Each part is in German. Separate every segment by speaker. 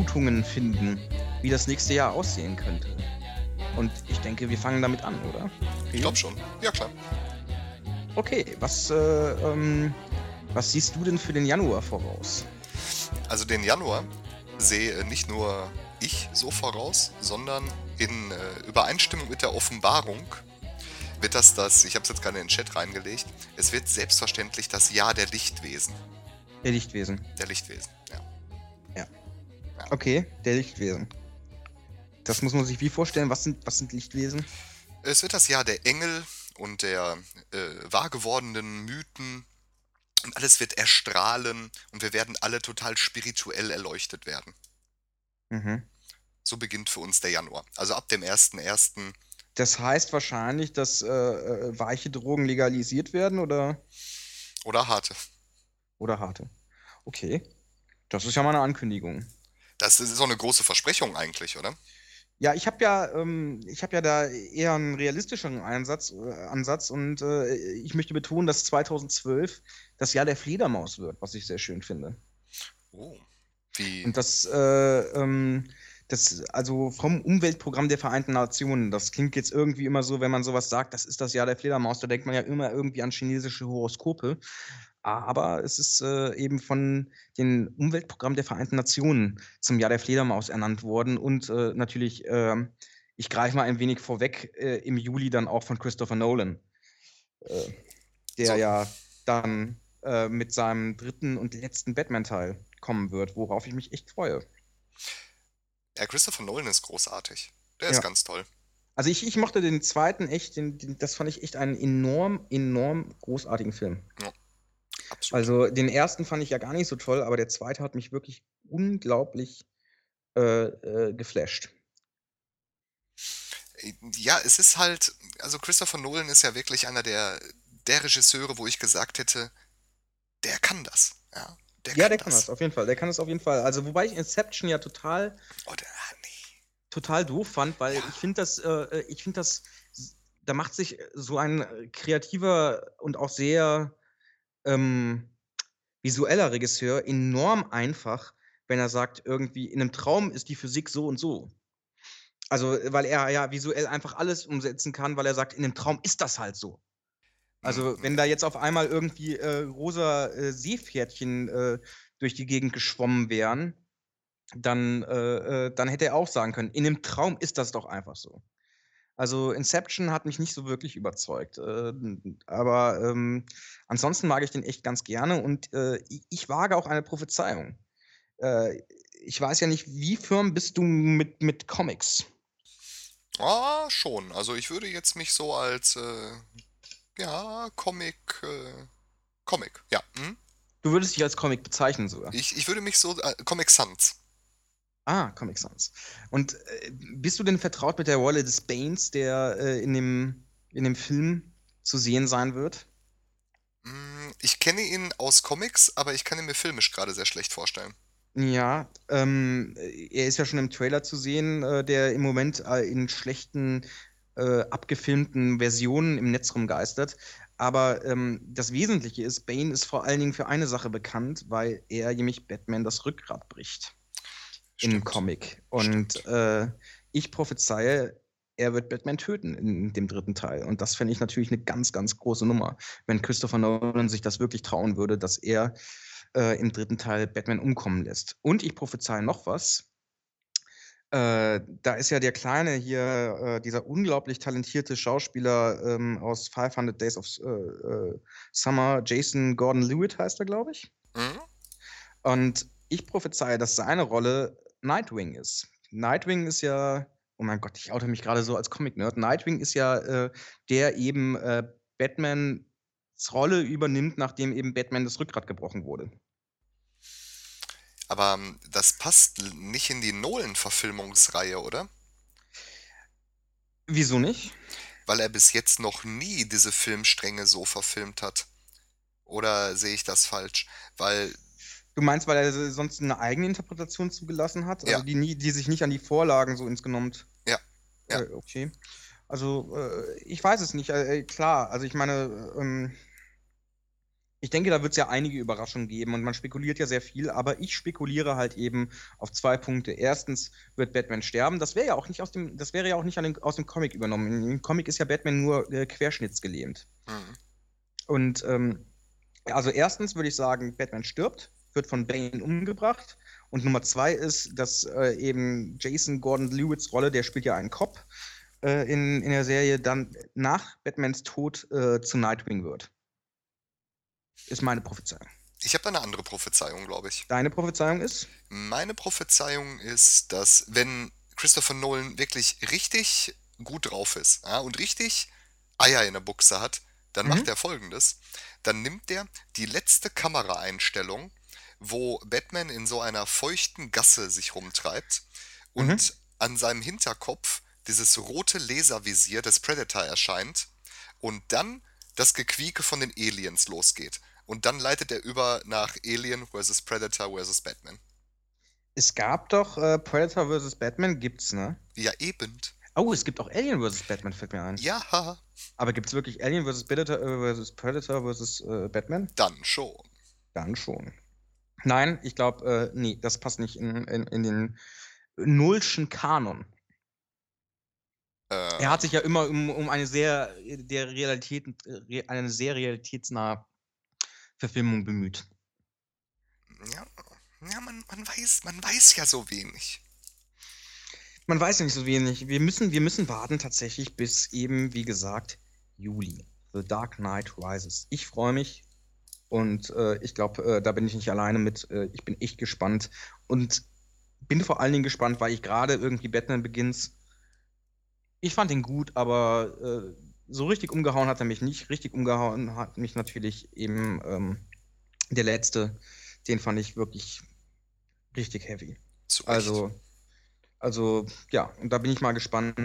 Speaker 1: Vermutungen finden, wie das nächste Jahr aussehen könnte. Und ich denke, wir fangen damit an, oder?
Speaker 2: Ich glaube schon. Ja, klar.
Speaker 1: Okay, was siehst du denn für den Januar voraus?
Speaker 2: Also den Januar sehe nicht nur ich so voraus, sondern in Übereinstimmung mit der Offenbarung wird ich habe es jetzt gerade in den Chat reingelegt, es wird selbstverständlich das Jahr der Lichtwesen.
Speaker 1: Der Lichtwesen.
Speaker 2: Der Lichtwesen, ja.
Speaker 1: Ja. Okay, der Lichtwesen. Das muss man sich wie vorstellen? Was sind Lichtwesen?
Speaker 2: Es wird das Jahr der Engel und der wahr gewordenen Mythen und alles wird erstrahlen und wir werden alle total spirituell erleuchtet werden.
Speaker 1: Mhm.
Speaker 2: So beginnt für uns der Januar. Also ab dem 1.1.
Speaker 1: Das heißt wahrscheinlich, dass weiche Drogen legalisiert werden, oder?
Speaker 2: Oder harte.
Speaker 1: Oder harte. Okay. Das ist ja mal eine Ankündigung.
Speaker 2: Das ist so eine große Versprechung eigentlich, oder?
Speaker 1: Ja, ich habe ja da eher einen realistischeren Ansatz und ich möchte betonen, dass 2012 das Jahr der Fledermaus wird, was ich sehr schön finde.
Speaker 2: Oh. Wie?
Speaker 1: Und das also vom Umweltprogramm der Vereinten Nationen, das klingt jetzt irgendwie immer so, wenn man sowas sagt, das ist das Jahr der Fledermaus, da denkt man ja immer irgendwie an chinesische Horoskope. Aber es ist eben von dem Umweltprogramm der Vereinten Nationen zum Jahr der Fledermaus ernannt worden und natürlich, ich greife mal ein wenig vorweg, im Juli dann auch von Christopher Nolan, der
Speaker 2: So.
Speaker 1: ja dann mit seinem dritten und letzten Batman-Teil kommen wird, worauf ich mich echt freue.
Speaker 2: Ja, Christopher Nolan ist großartig. Der ist
Speaker 1: Ja.
Speaker 2: ganz toll.
Speaker 1: Also ich mochte den zweiten echt, das fand ich echt einen enorm großartigen Film.
Speaker 2: Ja, absolut.
Speaker 1: Also den ersten fand ich ja gar nicht so toll, aber der zweite hat mich wirklich unglaublich geflasht.
Speaker 2: Ja, es ist halt, also Christopher Nolan ist ja wirklich einer der Regisseure, wo ich gesagt hätte, der kann das. Ja,
Speaker 1: Ja, der kann das, auf jeden Fall. Der kann das auf jeden Fall. Also, wobei ich Inception ja total doof fand, weil
Speaker 2: Ja.
Speaker 1: ich finde das, da macht sich so ein kreativer und auch sehr visueller Regisseur enorm einfach, wenn er sagt, irgendwie, in einem Traum ist die Physik so und so. Also, weil er ja visuell einfach alles umsetzen kann, weil er sagt, in 'nem Traum ist das halt so. Also, wenn da jetzt auf einmal irgendwie rosa Seepferdchen durch die Gegend geschwommen wären, dann hätte er auch sagen können: „In 'nem Traum ist das doch einfach so.“ Also, Inception hat mich nicht so wirklich überzeugt, aber ansonsten mag ich den echt ganz gerne und ich wage auch eine Prophezeiung. Ich weiß ja nicht, wie firm bist du mit Comics?
Speaker 2: Ah, schon. Also ich würde jetzt mich so als, ja, Comic, ja.
Speaker 1: Du würdest dich als Comic bezeichnen sogar?
Speaker 2: Ich würde mich so, Comic Sans.
Speaker 1: Ah, Comic Sans. Und bist du denn vertraut mit der Rolle des Banes, der in dem Film zu sehen sein wird?
Speaker 2: Ich kenne ihn aus Comics, aber ich kann ihn mir filmisch gerade sehr schlecht vorstellen.
Speaker 1: Ja, er ist ja schon im Trailer zu sehen, der im Moment in schlechten, abgefilmten Versionen im Netz rumgeistert. Aber das Wesentliche ist, Bane ist vor allen Dingen für eine Sache bekannt, weil er nämlich Batman das Rückgrat bricht im
Speaker 2: Stimmt.
Speaker 1: Comic. Und ich prophezeie, er wird Batman töten in dem dritten Teil. Und das fände ich natürlich eine ganz große Nummer, wenn Christopher Nolan sich das wirklich trauen würde, dass er im dritten Teil Batman umkommen lässt. Und ich prophezeie noch was. Da ist ja der Kleine hier, dieser unglaublich talentierte Schauspieler aus 500 Days of Summer, Jason Gordon-Levitt heißt er, glaube ich.
Speaker 2: Mhm.
Speaker 1: Und ich prophezeie, dass seine Rolle Nightwing ist. Nightwing ist ja, oh mein Gott, ich oute mich gerade so als Comic-Nerd. Nightwing ist ja der eben Batmans Rolle übernimmt, nachdem eben Batman das Rückgrat gebrochen wurde.
Speaker 2: Aber das passt nicht in die Nolan-Verfilmungsreihe, oder?
Speaker 1: Wieso nicht?
Speaker 2: Weil er bis jetzt noch nie diese Filmstränge so verfilmt hat. Oder sehe ich das falsch? Weil,
Speaker 1: Du meinst, weil er sonst eine eigene Interpretation zugelassen hat?
Speaker 2: ja,
Speaker 1: Also die sich nicht an die Vorlagen so insgenommen.
Speaker 2: ja, ja.
Speaker 1: Okay. Also ich weiß es nicht. Klar, also ich meine, Ich denke, da wird es ja einige Überraschungen geben und man spekuliert ja sehr viel, aber ich spekuliere halt eben auf 2 Punkte. Erstens wird Batman sterben. Das wäre ja auch nicht aus dem Comic übernommen. Im Comic ist ja Batman nur querschnittsgelähmt.
Speaker 2: Mhm.
Speaker 1: Und also erstens würde ich sagen, Batman stirbt, wird von Bane umgebracht. Und Nummer 2 ist, dass eben Jason Gordon-Lewitts Rolle, der spielt ja einen Cop in der Serie, dann nach Batmans Tod zu Nightwing wird. Ist meine Prophezeiung.
Speaker 2: Ich habe da eine andere Prophezeiung, glaube ich.
Speaker 1: Deine Prophezeiung ist?
Speaker 2: Meine Prophezeiung ist, dass wenn Christopher Nolan wirklich richtig gut drauf ist, ja, und richtig Eier in der Buchse hat, dann macht
Speaker 1: Mhm.
Speaker 2: er Folgendes. Dann nimmt er die letzte Kameraeinstellung, wo Batman in so einer feuchten Gasse sich rumtreibt
Speaker 1: Mhm.
Speaker 2: und an seinem Hinterkopf dieses rote Laservisier des Predator erscheint und dann das Gequieke von den Aliens losgeht. Und dann leitet er über nach Alien vs. Predator vs. Batman.
Speaker 1: Es gab doch Predator vs. Batman, gibt's, ne?
Speaker 2: Ja, eben.
Speaker 1: Oh, es gibt auch Alien vs. Batman, fällt mir ein.
Speaker 2: Ja,
Speaker 1: Aber gibt's wirklich Alien Predator vs. Batman?
Speaker 2: dann schon.
Speaker 1: Dann schon. Nein, ich glaube, nee, das passt nicht in den Nullschen Kanon. Er hat sich ja immer um eine eine sehr realitätsnahe Verfilmung bemüht.
Speaker 2: Ja, ja man weiß ja so wenig.
Speaker 1: Man weiß ja nicht so wenig. Wir müssen warten tatsächlich bis eben, wie gesagt, Juli. The Dark Knight Rises. Ich freue mich und ich glaube, da bin ich nicht alleine mit. Ich bin echt gespannt und bin vor allen Dingen gespannt, weil ich gerade irgendwie Batman Begins. Ich fand ihn gut, aber so richtig umgehauen hat er mich nicht. Richtig umgehauen hat mich natürlich eben der letzte. Den fand ich wirklich richtig heavy.
Speaker 2: Zu Recht.
Speaker 1: Also, ja, und da bin ich mal gespannt,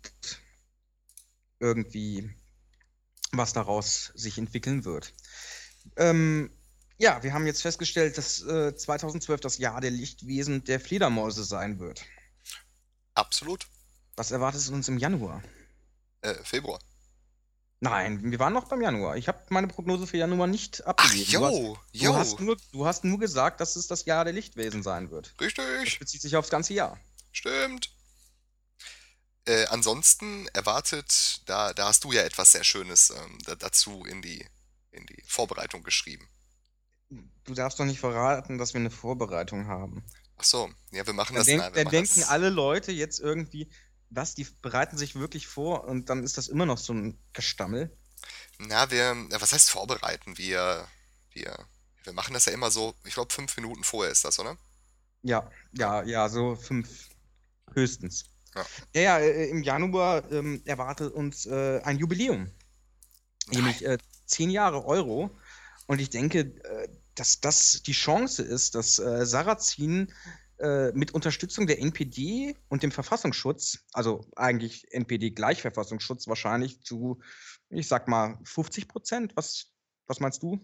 Speaker 1: irgendwie, was daraus sich entwickeln wird. Ja, wir haben jetzt festgestellt, dass 2012 das Jahr der Lichtwesen der Fledermäuse sein wird.
Speaker 2: Absolut.
Speaker 1: Was erwartet uns im Januar?
Speaker 2: Februar.
Speaker 1: Nein, wir waren noch beim Januar. Ich habe meine Prognose für Januar nicht
Speaker 2: Ach,
Speaker 1: abgegeben.
Speaker 2: yo.
Speaker 1: Du hast nur gesagt, dass es das Jahr der Lichtwesen sein wird. Das
Speaker 2: Richtig.
Speaker 1: bezieht sich aufs ganze Jahr.
Speaker 2: Stimmt. Ansonsten erwartet, da hast du ja etwas sehr Schönes dazu in die Vorbereitung geschrieben.
Speaker 1: Du darfst doch nicht verraten, dass wir eine Vorbereitung haben.
Speaker 2: Ach so, ja, wir machen
Speaker 1: Dann,
Speaker 2: das,
Speaker 1: denk,
Speaker 2: wir
Speaker 1: dann
Speaker 2: machen
Speaker 1: denken
Speaker 2: das.
Speaker 1: alle Leute jetzt irgendwie, was, die bereiten sich wirklich vor und dann ist das immer noch so ein Gestammel.
Speaker 2: Na, was heißt vorbereiten? Wir machen das ja immer so, ich glaube 5 Minuten vorher ist das, oder?
Speaker 1: Ja,
Speaker 2: Ja,
Speaker 1: ja, so 5 höchstens.
Speaker 2: ja.
Speaker 1: Ja, im Januar erwartet uns ein Jubiläum,
Speaker 2: Nein.
Speaker 1: nämlich 10 Jahre Euro. Und ich denke, dass das die Chance ist, dass Sarrazin mit Unterstützung der NPD und dem Verfassungsschutz, also eigentlich NPD gleich Verfassungsschutz, wahrscheinlich zu, ich sag mal, 50%. Was meinst du?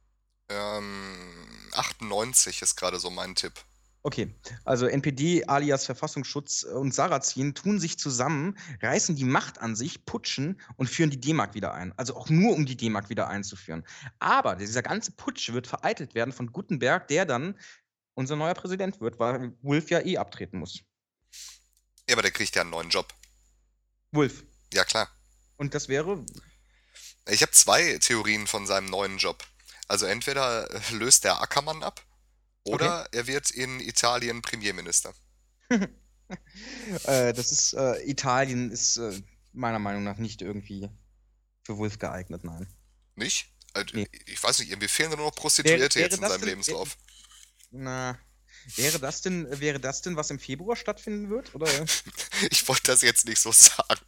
Speaker 2: 98 ist gerade so mein Tipp.
Speaker 1: Okay, also NPD alias Verfassungsschutz und Sarrazin tun sich zusammen, reißen die Macht an sich, putschen und führen die D-Mark wieder ein. Also auch nur, um die D-Mark wieder einzuführen. Aber dieser ganze Putsch wird vereitelt werden von Gutenberg, der dann unser neuer Präsident wird, weil Wolf ja eh abtreten muss.
Speaker 2: Ja, aber der kriegt ja einen neuen Job.
Speaker 1: Wolf.
Speaker 2: Ja, klar.
Speaker 1: Und das wäre.
Speaker 2: Ich habe 2 Theorien von seinem neuen Job. Also entweder löst der Ackermann ab
Speaker 1: Okay.
Speaker 2: oder er wird in Italien Premierminister.
Speaker 1: Italien ist meiner Meinung nach nicht irgendwie für Wolf geeignet, nein.
Speaker 2: Nicht?
Speaker 1: Nee.
Speaker 2: Ich weiß nicht, irgendwie fehlen nur noch
Speaker 1: Wäre,
Speaker 2: Prostituierte jetzt
Speaker 1: wäre
Speaker 2: in
Speaker 1: das
Speaker 2: seinem
Speaker 1: denn,
Speaker 2: Lebenslauf.
Speaker 1: na, wäre das denn, was im Februar stattfinden wird? Oder?
Speaker 2: Ich wollte das jetzt nicht so sagen.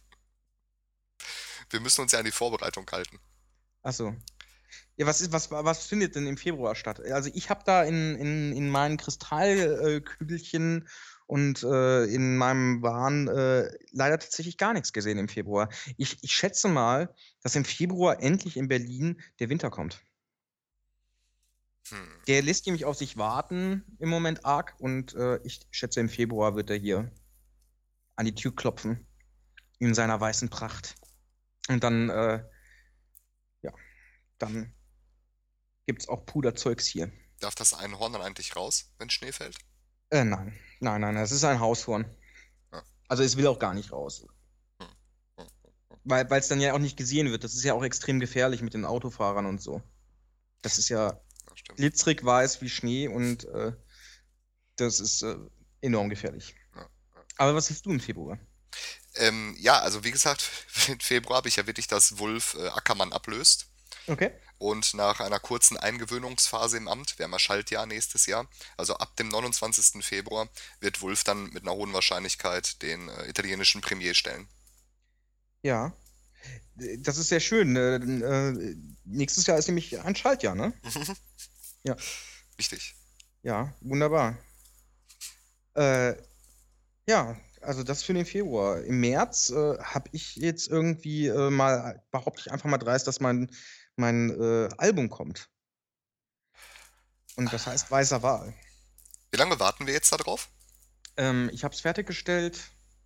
Speaker 2: Wir müssen uns ja an die Vorbereitung halten.
Speaker 1: Achso. Ja, was findet denn im Februar statt? Also ich habe da in meinen Kristallkügelchen und in meinem Wahn leider tatsächlich gar nichts gesehen im Februar. Ich schätze mal, dass im Februar endlich in Berlin der Winter kommt.
Speaker 2: Hm.
Speaker 1: Der lässt nämlich auf sich warten im Moment arg und ich schätze, im Februar wird er hier an die Tür klopfen in seiner weißen Pracht. Und dann, ja, dann Gibt's auch Puderzeugs hier.
Speaker 2: Darf das Einhorn dann eigentlich raus, wenn Schnee fällt?
Speaker 1: Nein. Nein, das ist ein Haushorn.
Speaker 2: Ja.
Speaker 1: Also es will auch gar nicht raus.
Speaker 2: Hm. Hm.
Speaker 1: Weil es dann ja auch nicht gesehen wird. Das ist ja auch extrem gefährlich mit den Autofahrern und so. Das ist ja
Speaker 2: Ja, stimmt.
Speaker 1: glitzerig weiß wie Schnee und das ist enorm gefährlich.
Speaker 2: Ja.
Speaker 1: Aber was siehst du im Februar?
Speaker 2: Ja, also wie gesagt, im Februar habe ich ja wirklich, dass Wulf Ackermann ablöst.
Speaker 1: Okay.
Speaker 2: Und nach einer kurzen Eingewöhnungsphase im Amt, wir haben ja Schaltjahr nächstes Jahr, also ab dem 29. Februar wird Wulf dann mit einer hohen Wahrscheinlichkeit den italienischen Premier stellen.
Speaker 1: Ja. Das ist sehr schön. Nächstes Jahr ist nämlich ein Schaltjahr, ne? Ja.
Speaker 2: Richtig.
Speaker 1: Ja, wunderbar. Äh, ja, also das für den Februar. Im März habe ich jetzt irgendwie mal, behaupte ich einfach mal dreist, dass mein Album kommt. Und das heißt Weißer Wal.
Speaker 2: Wie lange warten wir jetzt da drauf?
Speaker 1: Ich habe es fertiggestellt.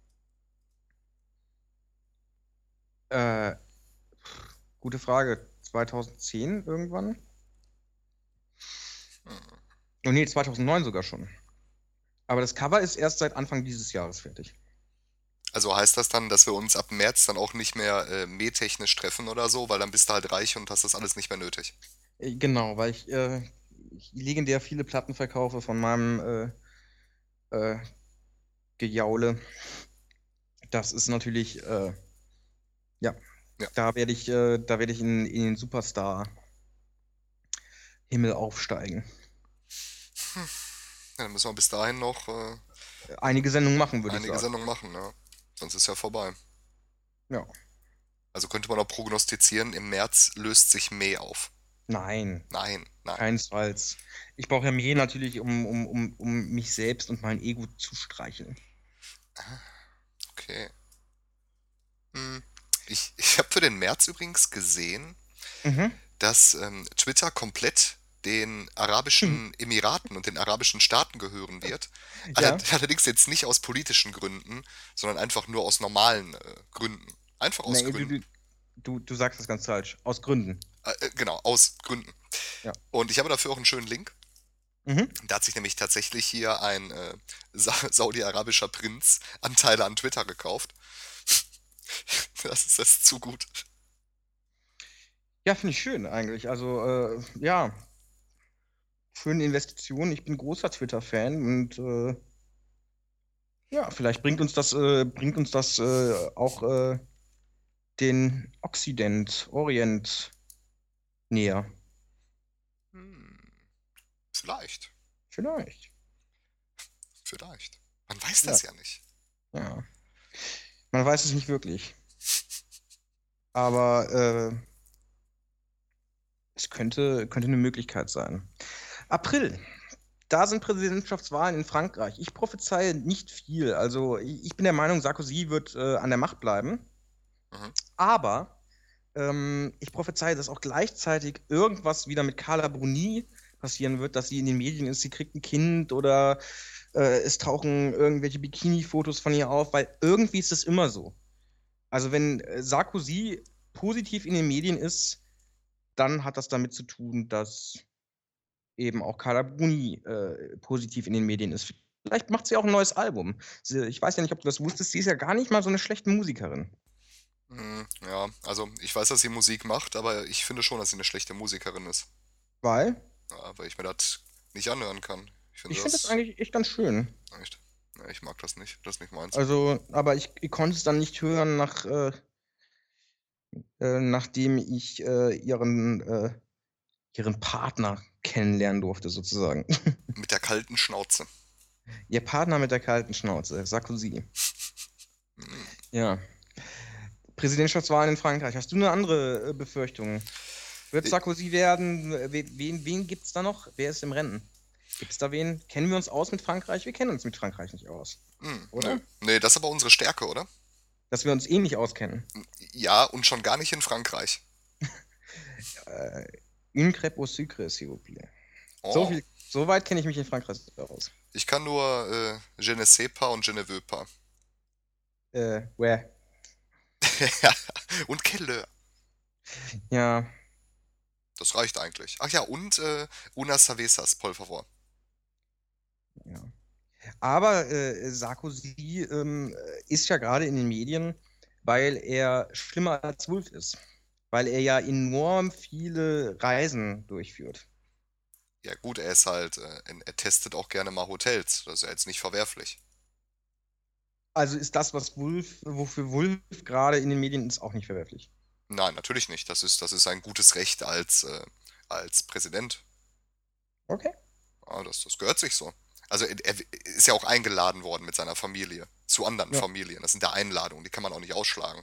Speaker 1: Äh, Gute Frage. 2010 irgendwann? Oh nee, 2009 sogar schon. Aber das Cover ist erst seit Anfang dieses Jahres fertig.
Speaker 2: Also heißt das dann, dass wir uns ab März dann auch nicht mehr mähtechnisch treffen oder so, weil dann bist du halt reich und hast das alles nicht mehr nötig.
Speaker 1: Genau, weil ich legendär viele Platten verkaufe von meinem äh, Gejaule. Das ist natürlich, ja,
Speaker 2: Ja.
Speaker 1: da werde ich in den Superstar-Himmel aufsteigen.
Speaker 2: Ja, dann müssen wir bis dahin noch
Speaker 1: Einige Sendungen machen, würde ich
Speaker 2: einige
Speaker 1: sagen.
Speaker 2: Sendungen machen, ja. Sonst ist ja vorbei.
Speaker 1: Ja.
Speaker 2: Also könnte man auch prognostizieren, im März löst sich May auf.
Speaker 1: Nein,
Speaker 2: Nein, nein.
Speaker 1: keinesfalls. Ich brauche ja Mehl natürlich, um mich selbst und mein Ego zu streicheln.
Speaker 2: Okay. Ich habe für den März übrigens gesehen,
Speaker 1: Mhm.
Speaker 2: dass Twitter komplett den Arabischen Emiraten und den arabischen Staaten gehören wird.
Speaker 1: Ja.
Speaker 2: Allerdings jetzt nicht aus politischen Gründen, sondern einfach nur aus normalen Gründen. Einfach aus
Speaker 1: Nee,
Speaker 2: Gründen.
Speaker 1: du sagst das ganz falsch. Aus Gründen.
Speaker 2: Genau, aus Gründen.
Speaker 1: Ja.
Speaker 2: Und ich habe dafür auch einen schönen Link.
Speaker 1: Mhm.
Speaker 2: Da hat sich nämlich tatsächlich hier ein saudi-arabischer Prinz Anteile an Twitter gekauft. Das ist zu gut.
Speaker 1: Ja, finde ich schön eigentlich. Also, ja, schöne Investition. Ich bin großer Twitter-Fan und ja, vielleicht bringt uns das auch den Orient näher.
Speaker 2: Hm, vielleicht.
Speaker 1: Vielleicht.
Speaker 2: Vielleicht. Man weiß
Speaker 1: Ja,
Speaker 2: das ja nicht.
Speaker 1: ja. Man weiß es nicht wirklich. Aber es könnte eine Möglichkeit sein. April. Da sind Präsidentschaftswahlen in Frankreich. Ich prophezeie nicht viel. Also ich bin der Meinung, Sarkozy wird an der Macht bleiben.
Speaker 2: Mhm.
Speaker 1: Aber ich prophezeie, dass auch gleichzeitig irgendwas wieder mit Carla Bruni passieren wird, dass sie in den Medien ist, sie kriegt ein Kind oder es tauchen irgendwelche Bikini-Fotos von ihr auf, weil irgendwie ist es immer so. Also wenn Sarkozy positiv in den Medien ist, dann hat das damit zu tun, dass eben auch Carla Bruni positiv in den Medien ist. Vielleicht macht sie auch ein neues Album. Ich weiß ja nicht, ob du das wusstest, sie ist ja gar nicht mal so eine schlechte Musikerin.
Speaker 2: Ja, also ich weiß, dass sie Musik macht, aber ich finde schon, dass sie eine schlechte Musikerin ist.
Speaker 1: Weil
Speaker 2: Ja, weil ich mir das nicht anhören kann. Ich finde
Speaker 1: ich finde das
Speaker 2: das
Speaker 1: eigentlich echt ganz schön.
Speaker 2: echt. Ja, ich mag das nicht. Das ist nicht meins.
Speaker 1: Also, aber ich konnte es dann nicht hören, nachdem ich ihren Partner kennenlernen durfte, sozusagen.
Speaker 2: Mit der kalten Schnauze.
Speaker 1: Ihr Partner mit der kalten Schnauze, Sarkozy.
Speaker 2: Hm.
Speaker 1: Ja. Präsidentschaftswahlen in Frankreich. Hast du eine andere Befürchtung? Wird
Speaker 2: Ich-
Speaker 1: Sarkozy werden? Wen gibt es da noch? Wer ist im Rennen? Gibt es da wen? Kennen wir uns aus mit Frankreich? Wir kennen uns mit Frankreich nicht aus, oder?
Speaker 2: Nö. Nee, das ist aber unsere Stärke, oder?
Speaker 1: Dass wir uns eh nicht auskennen.
Speaker 2: Ja, und schon gar nicht in Frankreich.
Speaker 1: Une crêpe au sucre, s'il vous plaît.
Speaker 2: Oh,
Speaker 1: So weit kenne ich mich in Frankreich aus.
Speaker 2: ich kann nur Je ne sais pas und Je ne veux pas.
Speaker 1: Where?
Speaker 2: Und Kelle.
Speaker 1: Ja.
Speaker 2: das reicht eigentlich. Ach ja, und unas cervezas, por favor.
Speaker 1: Ja. Aber Sarkozy ist ja gerade in den Medien, weil er schlimmer als Wolf ist. Weil er ja enorm viele Reisen durchführt.
Speaker 2: Ja gut, er ist halt, er testet auch gerne mal Hotels. Das ist ja jetzt nicht verwerflich.
Speaker 1: Also ist das, wofür Wolf gerade in den Medien ist, auch nicht verwerflich.
Speaker 2: Nein, natürlich nicht. Das ist ein gutes Recht als Präsident.
Speaker 1: Okay.
Speaker 2: Ja, das gehört sich so. Also er ist ja auch eingeladen worden mit seiner Familie. Zu anderen
Speaker 1: Ja.
Speaker 2: Familien. Das sind ja Einladungen, die kann man auch nicht ausschlagen.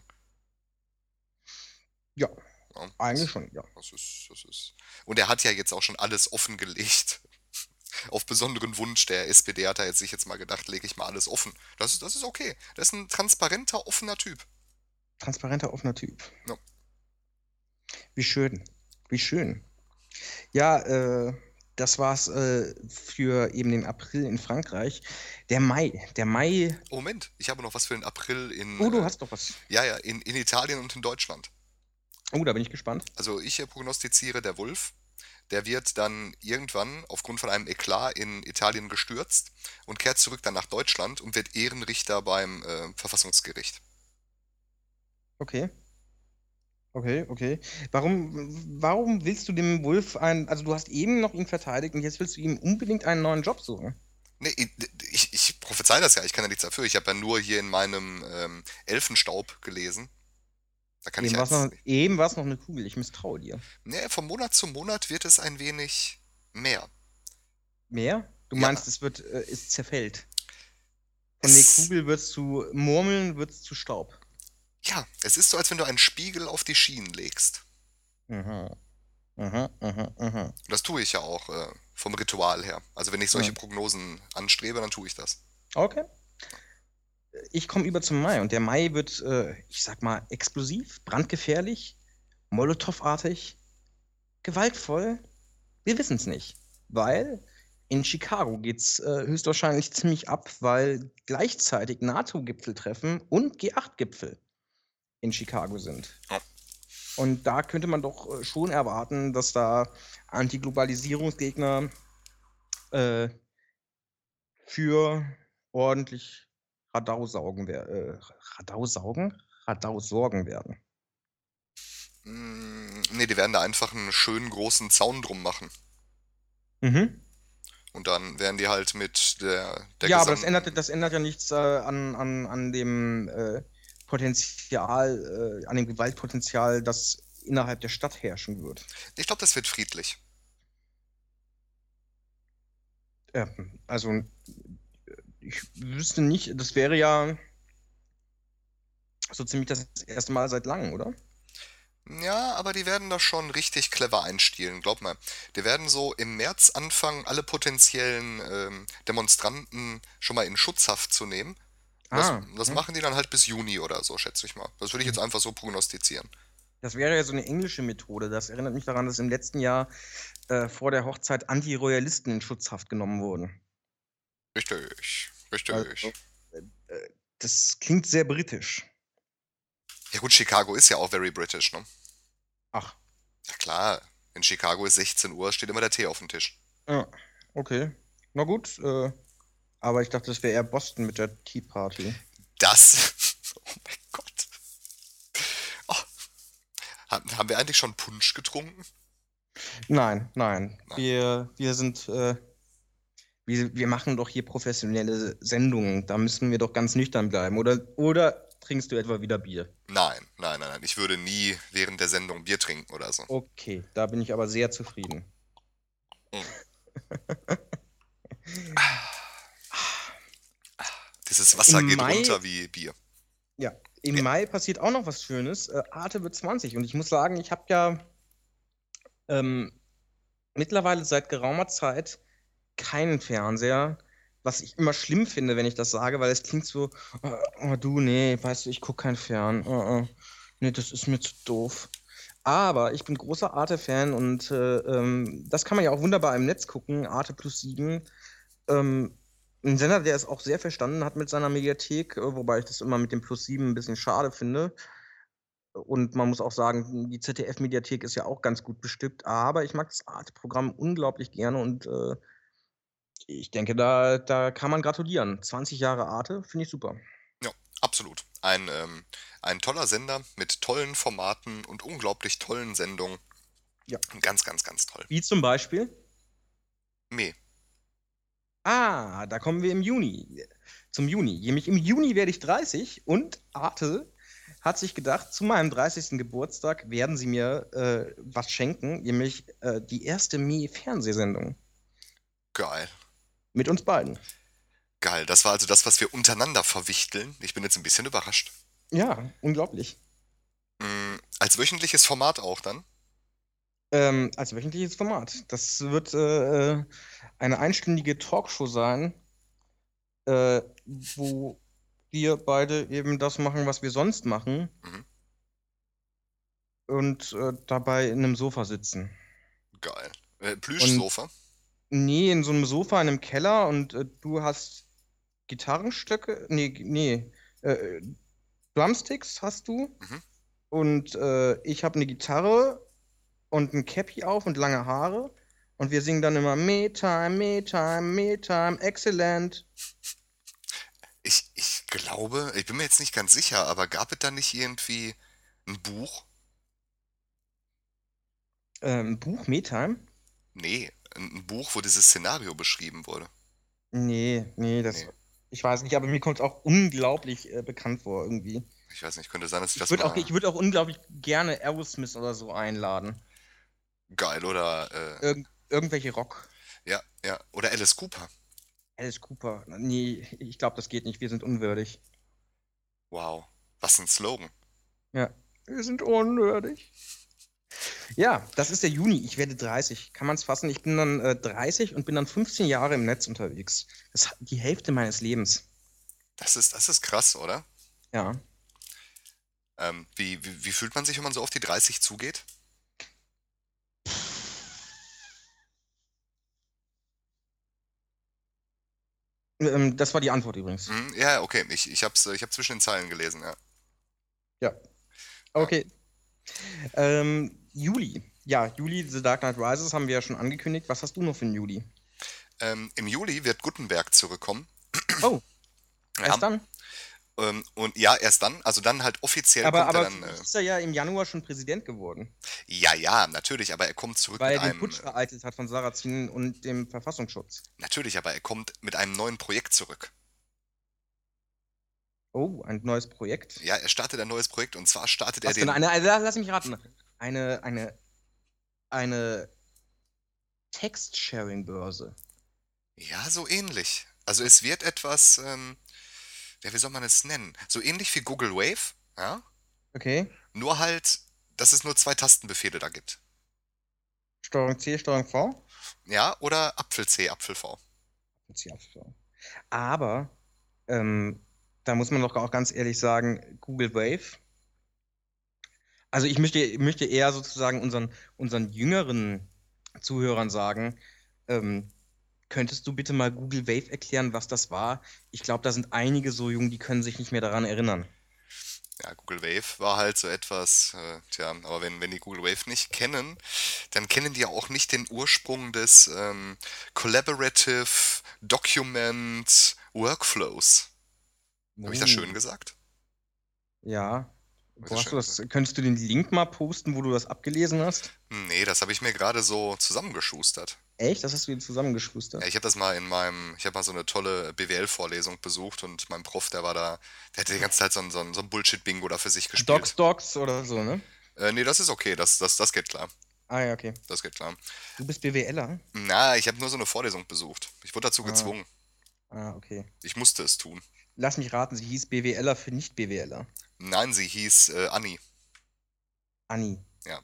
Speaker 1: Ja,
Speaker 2: Ja,
Speaker 1: eigentlich schon, ja.
Speaker 2: das ist. Und er hat ja jetzt auch schon alles offengelegt. Auf besonderen Wunsch der SPD hat er jetzt sich jetzt mal gedacht, lege ich mal alles offen. Das ist okay. Das ist ein transparenter, offener Typ.
Speaker 1: Transparenter, offener Typ.
Speaker 2: Ja.
Speaker 1: Wie schön. Wie schön. Ja, das war's für eben den April in Frankreich. Der Mai.
Speaker 2: Oh, Moment, ich habe noch was für den April in,
Speaker 1: Oh, du hast doch was.
Speaker 2: ja, in Italien und in Deutschland.
Speaker 1: Oh, da bin ich gespannt.
Speaker 2: Also ich prognostiziere, der Wolf, der wird dann irgendwann aufgrund von einem Eklat in Italien gestürzt und kehrt zurück dann nach Deutschland und wird Ehrenrichter beim Verfassungsgericht.
Speaker 1: Okay. Okay. Warum willst du dem Wolf also du hast eben noch ihn verteidigt und jetzt willst du ihm unbedingt einen neuen Job suchen?
Speaker 2: Nee, ich prophezei das ja, ich kann ja nichts dafür. Ich habe ja nur hier in meinem Elfenstaub gelesen. Da kann ich ja jetzt.
Speaker 1: Eben war's noch eine Kugel, ich misstraue dir.
Speaker 2: Nee, von Monat zu Monat wird es ein wenig mehr.
Speaker 1: Mehr? Du
Speaker 2: Ja.
Speaker 1: meinst, es zerfällt. Von der Kugel wird's zu Murmeln, wird's zu Staub.
Speaker 2: Ja, es ist so, als wenn du einen Spiegel auf die Schienen legst.
Speaker 1: Mhm.
Speaker 2: Und das tue ich ja auch vom Ritual her. Also wenn ich solche Prognosen anstrebe, dann tue ich das.
Speaker 1: Okay. Ich komme über zum Mai und der Mai wird, ich sag mal, explosiv, brandgefährlich, Molotow-artig, gewaltvoll. Wir wissen es nicht, weil in Chicago geht es höchstwahrscheinlich ziemlich ab, weil gleichzeitig NATO-Gipfeltreffen und G8-Gipfel in Chicago sind.
Speaker 2: Ja.
Speaker 1: Und da könnte man doch schon erwarten, dass da Antiglobalisierungsgegner für ordentlich Radau sorgen werden.
Speaker 2: Nee, die werden da einfach einen schönen großen Zaun drum machen.
Speaker 1: Mhm.
Speaker 2: Und dann werden die halt mit der
Speaker 1: Ja, aber
Speaker 2: gesamten.
Speaker 1: das ändert ja nichts an dem Potenzial, an dem Gewaltpotenzial, das innerhalb der Stadt herrschen wird.
Speaker 2: Ich glaube, das wird friedlich.
Speaker 1: Also, ich wüsste nicht, das wäre ja so ziemlich das erste Mal seit langem, oder?
Speaker 2: Ja, aber die werden das schon richtig clever einstielen, glaub mal. Die werden so im März anfangen, alle potenziellen Demonstranten schon mal in Schutzhaft zu nehmen. Das machen die dann halt bis Juni oder so, schätze ich mal. Das würde ich jetzt einfach so prognostizieren.
Speaker 1: Das wäre ja so eine englische Methode. Das erinnert mich daran, dass im letzten Jahr vor der Hochzeit Anti-Royalisten in Schutzhaft genommen wurden.
Speaker 2: Richtig.
Speaker 1: Also, das klingt sehr britisch.
Speaker 2: Ja gut, Chicago ist ja auch very British, ne?
Speaker 1: Ach.
Speaker 2: Ja klar, in Chicago ist 16 Uhr, steht immer der Tee auf dem Tisch.
Speaker 1: Ja, okay. Na gut, aber ich dachte, das wäre eher Boston mit der Tea Party.
Speaker 2: Oh mein Gott. Oh. Haben wir eigentlich schon Punsch getrunken?
Speaker 1: Nein. Wir sind, wir machen doch hier professionelle Sendungen. Da müssen wir doch ganz nüchtern bleiben. Oder trinkst du etwa wieder Bier?
Speaker 2: Nein. Ich würde nie während der Sendung Bier trinken oder so.
Speaker 1: Okay, da bin ich aber sehr zufrieden.
Speaker 2: Dieses Wasser geht runter wie Bier.
Speaker 1: Ja, im Mai passiert auch noch was Schönes. Arte wird 20 und ich muss sagen, ich habe ja mittlerweile seit geraumer Zeit keinen Fernseher, was ich immer schlimm finde, wenn ich das sage, weil es klingt so, nee, weißt du, ich gucke kein Fern. Nee, das ist mir zu doof. Aber ich bin großer Arte-Fan und das kann man ja auch wunderbar im Netz gucken, Arte plus 7. Ein Sender, der es auch sehr verstanden hat mit seiner Mediathek, wobei ich das immer mit dem plus 7 ein bisschen schade finde. Und man muss auch sagen, die ZDF-Mediathek ist ja auch ganz gut bestückt, aber ich mag das Arte-Programm unglaublich gerne und, ich denke, da kann man gratulieren. 20 Jahre Arte finde ich super.
Speaker 2: Ja, absolut. Ein toller Sender mit tollen Formaten und unglaublich tollen Sendungen.
Speaker 1: Ja.
Speaker 2: Ganz, ganz, ganz toll.
Speaker 1: Wie zum Beispiel?
Speaker 2: Meh.
Speaker 1: Da kommen wir zum Juni. Nämlich im Juni werde ich 30 und Arte hat sich gedacht, zu meinem 30. Geburtstag werden sie mir was schenken, nämlich die erste Fernsehsendung
Speaker 2: Geil.
Speaker 1: mit uns beiden.
Speaker 2: Geil. Das war also das, was wir untereinander verwichteln. Ich bin jetzt ein bisschen überrascht.
Speaker 1: Ja, unglaublich.
Speaker 2: Als wöchentliches Format auch dann?
Speaker 1: Als wöchentliches Format. Das wird eine einstündige Talkshow sein, wo wir beide eben das machen, was wir sonst machen
Speaker 2: Mhm.
Speaker 1: und dabei in einem Sofa sitzen.
Speaker 2: Geil.
Speaker 1: Und
Speaker 2: Plüschsofa?
Speaker 1: nee, in so einem Sofa in einem Keller und du hast Gitarrenstöcke, nee, Drumsticks hast du
Speaker 2: Mhm.
Speaker 1: und ich habe eine Gitarre und ein Cappy auf und lange Haare und wir singen dann immer Me Time, Me Time, Me Time, excellent.
Speaker 2: Ich glaube, ich bin mir jetzt nicht ganz sicher, aber gab es da nicht irgendwie ein Buch?
Speaker 1: Buch Me Time?
Speaker 2: Nee, ein Buch, wo dieses Szenario beschrieben wurde.
Speaker 1: Nee,
Speaker 2: Nee,
Speaker 1: ich weiß nicht, aber mir kommt es auch unglaublich bekannt vor irgendwie.
Speaker 2: ich weiß nicht, könnte sein, dass ich
Speaker 1: Ich
Speaker 2: das
Speaker 1: würde auch,
Speaker 2: mal
Speaker 1: ich würd auch unglaublich gerne Aerosmith oder so einladen.
Speaker 2: geil oder
Speaker 1: Irgendwelche Rock.
Speaker 2: ja, ja, oder Alice Cooper.
Speaker 1: Alice Cooper. Nee, ich glaube, das geht nicht. Wir sind unwürdig.
Speaker 2: Wow, was ein Slogan.
Speaker 1: Ja. Wir sind unwürdig. Ja, das ist der Juni. Ich werde 30. Kann man es fassen? Ich bin dann 30 und bin dann 15 Jahre im Netz unterwegs. Das ist die Hälfte meines Lebens.
Speaker 2: Das ist krass, oder?
Speaker 1: Ja.
Speaker 2: Wie fühlt man sich, wenn man so auf die 30 zugeht?
Speaker 1: Das war die Antwort übrigens.
Speaker 2: Ja, okay, ich hab zwischen den Zeilen gelesen, ja.
Speaker 1: Ja.
Speaker 2: Ja.
Speaker 1: Okay. Juli. Ja, Juli, The Dark Knight Rises haben wir ja schon angekündigt. Was hast du noch für einen Juli?
Speaker 2: Im Juli wird Gutenberg zurückkommen.
Speaker 1: Oh,
Speaker 2: Ja,
Speaker 1: erst dann?
Speaker 2: und ja, erst dann, also dann halt offiziell
Speaker 1: Aber,
Speaker 2: kommt er
Speaker 1: aber
Speaker 2: dann.
Speaker 1: vielleicht ist er ja im Januar schon Präsident geworden,
Speaker 2: Ja, ja, natürlich, aber er kommt zurück
Speaker 1: weil
Speaker 2: mit
Speaker 1: er den
Speaker 2: einem.
Speaker 1: Putsch vereitelt hat von Sarrazin und dem Verfassungsschutz.
Speaker 2: Natürlich, aber er kommt mit einem neuen Projekt zurück.
Speaker 1: Oh, ein neues Projekt.
Speaker 2: Ja, er startet ein neues Projekt und zwar startet er
Speaker 1: Was denn?
Speaker 2: den.
Speaker 1: Lass mich raten. Eine Text-Sharing-Börse.
Speaker 2: Ja, so ähnlich. Also es wird etwas, ja, wie soll man es nennen? So ähnlich wie Google Wave, ja?
Speaker 1: Okay.
Speaker 2: Nur halt, dass es nur zwei Tastenbefehle da gibt.
Speaker 1: Steuerung C, Steuerung V.
Speaker 2: Ja, oder Apfel C, Apfel V.
Speaker 1: Aber ähm, da muss man doch auch ganz ehrlich sagen, Google Wave. Also ich möchte eher sozusagen unseren jüngeren Zuhörern sagen, ähm, könntest du bitte mal Google Wave erklären, was das war? Ich glaube, da sind einige so jung, die können sich nicht mehr daran erinnern.
Speaker 2: Ja, Google Wave war halt so etwas, tja, aber wenn die Google Wave nicht kennen, dann kennen die ja auch nicht den Ursprung des Collaborative Document Workflows. Habe ich das schön
Speaker 1: Oh,
Speaker 2: gesagt?
Speaker 1: ja.
Speaker 2: Habe ich
Speaker 1: Wo
Speaker 2: das
Speaker 1: hast du
Speaker 2: schön
Speaker 1: das?
Speaker 2: gesagt?
Speaker 1: Könntest du den Link mal posten, wo du das abgelesen hast?
Speaker 2: Nee, das habe ich mir gerade so zusammengeschustert.
Speaker 1: Echt? Das hast du dir
Speaker 2: Ja,
Speaker 1: zusammengeschustert?
Speaker 2: ich habe ich habe mal so eine tolle BWL-Vorlesung besucht und mein Prof, der hat die ganze Zeit so ein Bullshit-Bingo da für sich gespielt.
Speaker 1: Docs oder so, ne?
Speaker 2: Nee, das ist okay, das geht klar.
Speaker 1: Ah ja, okay.
Speaker 2: Das geht klar.
Speaker 1: Du bist BWLer?
Speaker 2: Na, ich habe nur so eine Vorlesung besucht. Ich wurde dazu
Speaker 1: Ah,
Speaker 2: gezwungen.
Speaker 1: okay.
Speaker 2: Ich musste es tun.
Speaker 1: Lass mich raten, sie hieß BWLer für Nicht-BWLer.
Speaker 2: Nein, sie hieß Anni.
Speaker 1: Anni.
Speaker 2: Ja,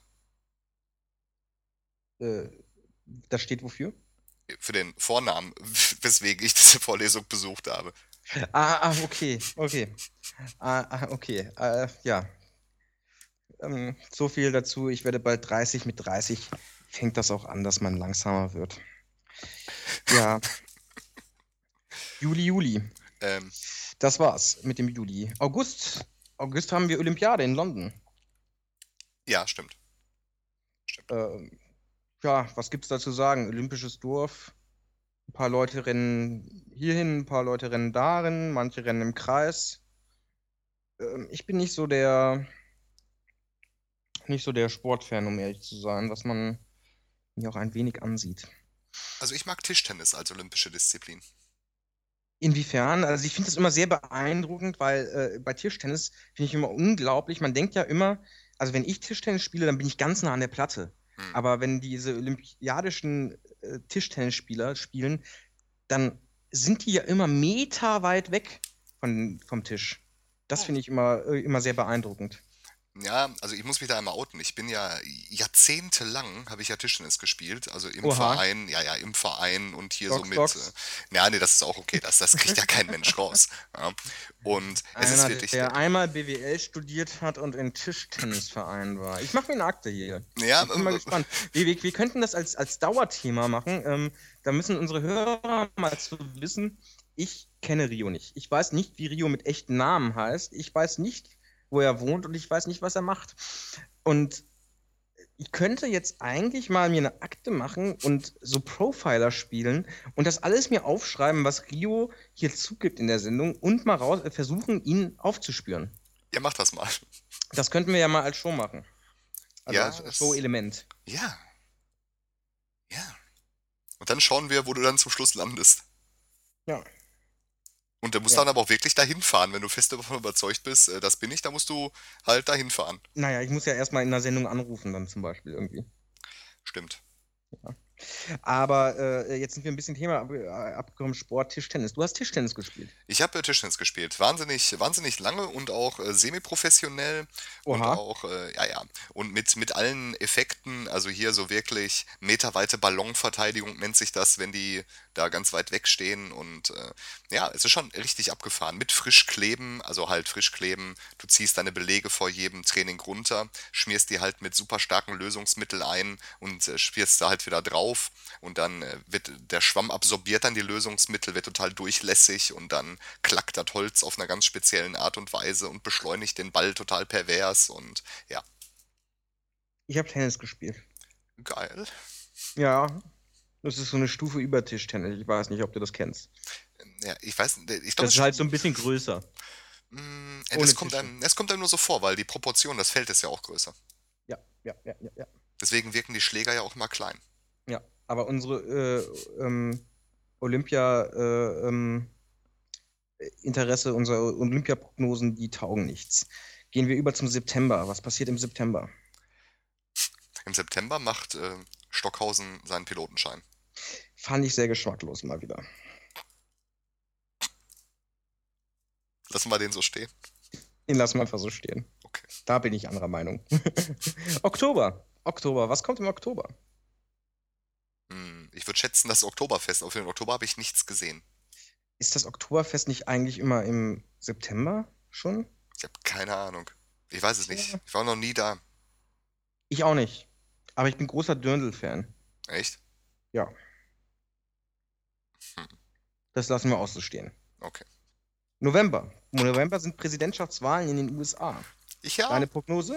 Speaker 1: Äh, Das steht wofür?
Speaker 2: für den Vornamen, weswegen ich diese Vorlesung besucht habe.
Speaker 1: Okay, okay. Okay. Ja. So viel dazu. Ich werde bald 30. Mit 30 fängt das auch an, dass man langsamer wird. Ja, Juli.
Speaker 2: Ähm,
Speaker 1: Das war's mit dem Juli. August haben wir Olympiade in London.
Speaker 2: Ja, stimmt. Stimmt.
Speaker 1: Ja, was gibt's da zu sagen? Olympisches Dorf. Ein paar Leute rennen hierhin, ein paar Leute rennen dahin, manche rennen im Kreis. Ich bin nicht so der Sportfan, um ehrlich zu sein, was man mir auch ein wenig ansieht.
Speaker 2: Also ich mag Tischtennis als olympische Disziplin.
Speaker 1: Inwiefern? Also ich finde das immer sehr beeindruckend, weil bei Tischtennis finde ich immer unglaublich. Man denkt ja immer, also wenn ich Tischtennis spiele, dann bin ich ganz nah an der Platte.
Speaker 2: Hm.
Speaker 1: Aber wenn diese olympiadischen Tischtennisspieler spielen, dann sind die ja immer meterweit weg vom Tisch. Das finde ich immer sehr beeindruckend.
Speaker 2: Ja, also ich muss mich da einmal outen. Ich bin ja jahrzehntelang habe ich ja Tischtennis gespielt, also im
Speaker 1: Oha,
Speaker 2: Verein, ja, im Verein und hier so
Speaker 1: Docs,
Speaker 2: mit,
Speaker 1: Docs.
Speaker 2: ja, nee, das ist auch okay, das kriegt ja kein Mensch raus. Ja. Und es ist
Speaker 1: Einer,
Speaker 2: wirklich,
Speaker 1: der einmal BWL studiert hat und in Tischtennisverein war. Ich mache mir eine Akte hier.
Speaker 2: ja,
Speaker 1: Ich bin mal gespannt. Wir könnten das als Dauerthema machen. Da müssen unsere Hörer mal zu wissen, ich kenne Rio nicht. Ich weiß nicht, wie Rio mit echten Namen heißt. Ich weiß nicht, wo er wohnt und ich weiß nicht, was er macht. Und ich könnte jetzt eigentlich mal mir eine Akte machen und so Profiler spielen und das alles mir aufschreiben, was Rio hier zugibt in der Sendung und mal versuchen, ihn aufzuspüren.
Speaker 2: ja, mach das mal.
Speaker 1: Das könnten wir ja mal als Show machen. Also
Speaker 2: Ja,
Speaker 1: als Show-Element.
Speaker 2: ja, ja. Und dann schauen wir, wo du dann zum Schluss landest.
Speaker 1: Ja,
Speaker 2: Und du musst
Speaker 1: ja.
Speaker 2: dann aber auch wirklich dahin fahren, wenn du fest davon überzeugt bist, das bin ich, dann musst du halt dahin fahren.
Speaker 1: Naja, ich muss ja erstmal in der Sendung anrufen, dann zum Beispiel irgendwie.
Speaker 2: Stimmt.
Speaker 1: Ja. Aber jetzt sind wir ein bisschen Thema abgekommen, Sport, Tischtennis. Du hast Tischtennis gespielt.
Speaker 2: Ich habe Tischtennis gespielt. Wahnsinnig, wahnsinnig lange und auch semi-professionell und
Speaker 1: Oha.
Speaker 2: auch, ja. Und mit allen Effekten, also hier so wirklich meterweite Ballonverteidigung nennt sich das, wenn die da ganz weit weg stehen. Und ja, es ist schon richtig abgefahren. Mit Frischkleben, also halt Frischkleben. Du ziehst deine Belege vor jedem Training runter, schmierst die halt mit super starken Lösungsmittel ein und schmierst da halt wieder drauf. Und dann wird der Schwamm absorbiert dann die Lösungsmittel, wird total durchlässig und dann klackt das Holz auf einer ganz speziellen Art und Weise und beschleunigt den Ball total pervers und ja,
Speaker 1: Ich habe Tennis gespielt.
Speaker 2: geil.
Speaker 1: Ja, das ist so eine Stufe über Tischtennis. Ich weiß nicht, ob du das kennst.
Speaker 2: Ja, ich weiß, ich glaube,
Speaker 1: Das ist halt so ein bisschen größer. Ohne Tische.
Speaker 2: es kommt einem nur so vor, weil die Proportion, das Feld ist ja auch größer.
Speaker 1: Ja, ja, ja, ja, ja.
Speaker 2: Deswegen wirken die Schläger ja auch immer klein.
Speaker 1: Ja, aber unsere Olympia, Interesse, unsere Olympiaprognosen, die taugen nichts. Gehen wir über zum September. Was passiert im September?
Speaker 2: Im September macht Stockhausen seinen Pilotenschein.
Speaker 1: Fand ich sehr geschmacklos mal wieder.
Speaker 2: Lassen wir den so stehen.
Speaker 1: Den lassen wir einfach so stehen.
Speaker 2: Okay.
Speaker 1: Da bin ich anderer Meinung. Oktober. Oktober. Was kommt im Oktober?
Speaker 2: Ich würde schätzen, das Oktoberfest. Auf den Oktober habe ich nichts gesehen.
Speaker 1: Ist das Oktoberfest nicht eigentlich immer im September schon?
Speaker 2: Ich habe keine Ahnung. Ich weiß es
Speaker 1: Tja.
Speaker 2: nicht. Ich war noch nie da.
Speaker 1: Ich auch nicht. Aber ich bin großer Dirndl-Fan.
Speaker 2: Echt?
Speaker 1: Ja,
Speaker 2: Hm.
Speaker 1: das lassen wir auch so stehen.
Speaker 2: Okay.
Speaker 1: November. Im November sind Präsidentschaftswahlen in den USA.
Speaker 2: Ich ja.
Speaker 1: Deine Prognose?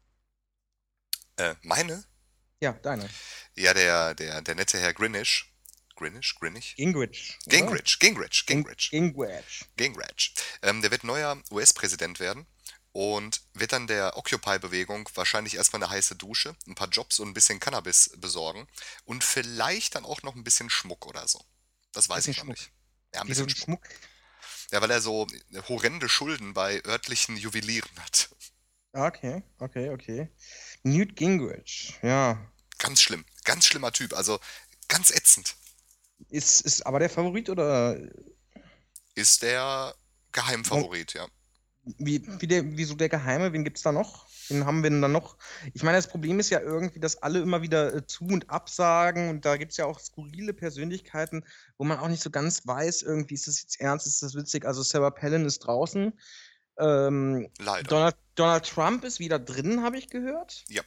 Speaker 2: Meine?
Speaker 1: Ja, deine.
Speaker 2: Ja, der nette Herr Grinish. Grinish?
Speaker 1: Gingrich, oder?
Speaker 2: Gingrich.
Speaker 1: Gingrich.
Speaker 2: Gingrich. Der wird neuer US-Präsident werden und wird dann der Occupy-Bewegung wahrscheinlich erstmal eine heiße Dusche, ein paar Jobs und ein bisschen Cannabis besorgen und vielleicht dann auch noch ein bisschen Schmuck oder so. Das weiß
Speaker 1: Bisschen
Speaker 2: ich noch
Speaker 1: Schmuck.
Speaker 2: nicht. Ja, ein
Speaker 1: Wieso
Speaker 2: bisschen
Speaker 1: ein
Speaker 2: Schmuck.
Speaker 1: Schmuck?
Speaker 2: Ja, weil er so horrende Schulden bei örtlichen Juwelieren hat.
Speaker 1: Okay, okay, okay. Newt Gingrich, ja.
Speaker 2: Ganz schlimmer Typ, also ganz ätzend.
Speaker 1: Ist aber der Favorit oder
Speaker 2: Ist der Geheimfavorit, ja.
Speaker 1: wieso der Geheime? Wen gibt's da noch? Wen haben wir denn da noch? Ich meine, das Problem ist ja irgendwie, dass alle immer wieder zu und absagen und da gibt's ja auch skurrile Persönlichkeiten, wo man auch nicht so ganz weiß, irgendwie ist das jetzt ernst, ist das witzig? Also Sarah Palin ist draußen.
Speaker 2: Leider.
Speaker 1: Donald Trump ist wieder drin, habe ich gehört.
Speaker 2: Ja.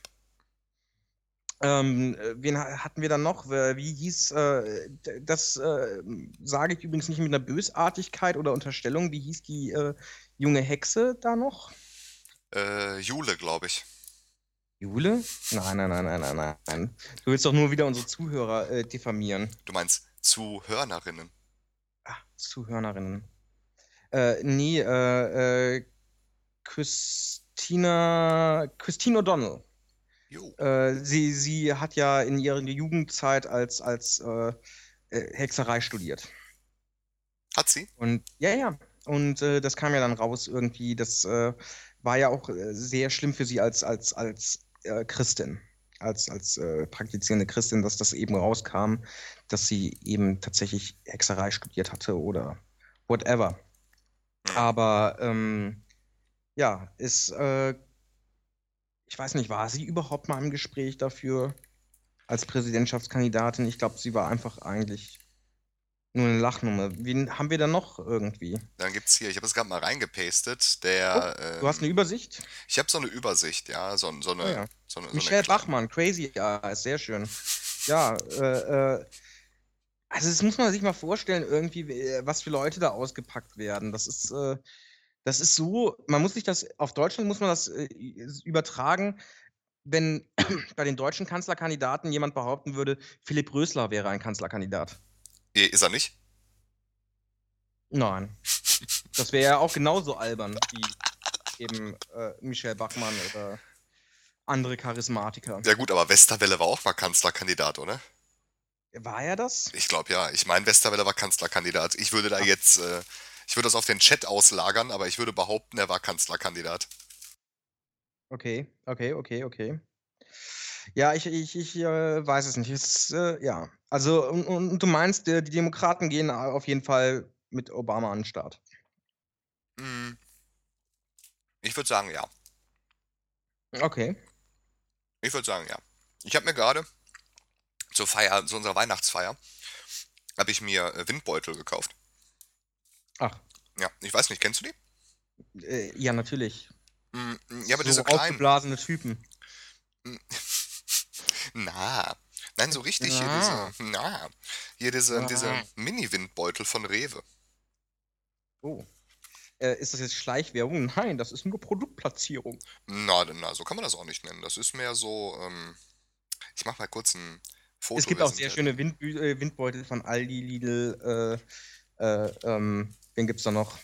Speaker 1: Wen hatten wir dann noch? Wie hieß, das sage ich übrigens nicht mit einer Bösartigkeit oder Unterstellung, wie hieß die junge Hexe da noch?
Speaker 2: Jule, glaube ich.
Speaker 1: Jule? Nein, nein, nein, nein, nein, nein. Du willst doch nur wieder unsere Zuhörer diffamieren.
Speaker 2: Du meinst Zuhörnerinnen.
Speaker 1: Ah, Zuhörerinnen. Nee, Christine O'Donnell.
Speaker 2: Jo.
Speaker 1: Sie hat ja in ihrer Jugendzeit als Hexerei studiert.
Speaker 2: Hat sie?
Speaker 1: Und ja, ja. Und das kam ja dann raus irgendwie. Das war ja auch sehr schlimm für sie als Christin, als praktizierende Christin, dass das eben rauskam, dass sie eben tatsächlich Hexerei studiert hatte oder whatever.
Speaker 2: Hm.
Speaker 1: Aber ja, ich weiß nicht, war sie überhaupt mal im Gespräch dafür als Präsidentschaftskandidatin? Ich glaube, sie war einfach eigentlich nur eine Lachnummer. Wen haben wir da noch irgendwie?
Speaker 2: Dann gibt's hier, ich habe es gerade mal reingepastet,
Speaker 1: Oh, du hast eine Übersicht?
Speaker 2: ich habe so eine Übersicht, ja,
Speaker 1: Oh ja.
Speaker 2: so eine
Speaker 1: Michelle
Speaker 2: kleine.
Speaker 1: Bachmann, Crazy Eyes, sehr schön. Ja, also das muss man sich mal vorstellen, irgendwie, was für Leute da ausgepackt werden. Das ist so, man muss sich das, auf Deutschland muss man das übertragen, wenn bei den deutschen Kanzlerkandidaten jemand behaupten würde, Philipp Rösler wäre ein Kanzlerkandidat.
Speaker 2: Ist er nicht?
Speaker 1: Nein, das wäre ja auch genauso albern wie eben Michelle Bachmann oder andere Charismatiker.
Speaker 2: Ja gut, aber Westerwelle war auch mal Kanzlerkandidat, oder?
Speaker 1: War er das?
Speaker 2: Ich glaube ja. Ich meine, Westerwelle war Kanzlerkandidat. Ich würde da
Speaker 1: Ach,
Speaker 2: jetzt, ich würde das auf den Chat auslagern, aber ich würde behaupten, er war Kanzlerkandidat.
Speaker 1: okay, okay, okay, okay. Ja, ich weiß es nicht. Ja, also, und du meinst, die Demokraten gehen auf jeden Fall mit Obama an den Start.
Speaker 2: Hm, ich würde sagen, ja.
Speaker 1: Okay.
Speaker 2: Ich würde sagen, ja. Ich habe mir gerade zur Feier, zu unserer Weihnachtsfeier, habe ich mir Windbeutel gekauft.
Speaker 1: Ach,
Speaker 2: Ja, ich weiß nicht, kennst du die?
Speaker 1: ja, natürlich.
Speaker 2: Ja, aber diese
Speaker 1: So
Speaker 2: kleinen.
Speaker 1: aufgeblasene Typen.
Speaker 2: Mm, Na, nein, so richtig hier
Speaker 1: Ah,
Speaker 2: diese
Speaker 1: ah.
Speaker 2: Mini-Windbeutel von Rewe.
Speaker 1: Oh. Ist das jetzt Schleichwerbung? Nein, das ist nur Produktplatzierung.
Speaker 2: Na, so kann man das auch nicht nennen. Das ist mehr so, ich mache mal kurz ein
Speaker 1: Es
Speaker 2: Foto,
Speaker 1: gibt
Speaker 2: wir
Speaker 1: auch
Speaker 2: sind
Speaker 1: sehr
Speaker 2: ja.
Speaker 1: schöne Windbeutel von Aldi, Lidl, wen gibt's da noch?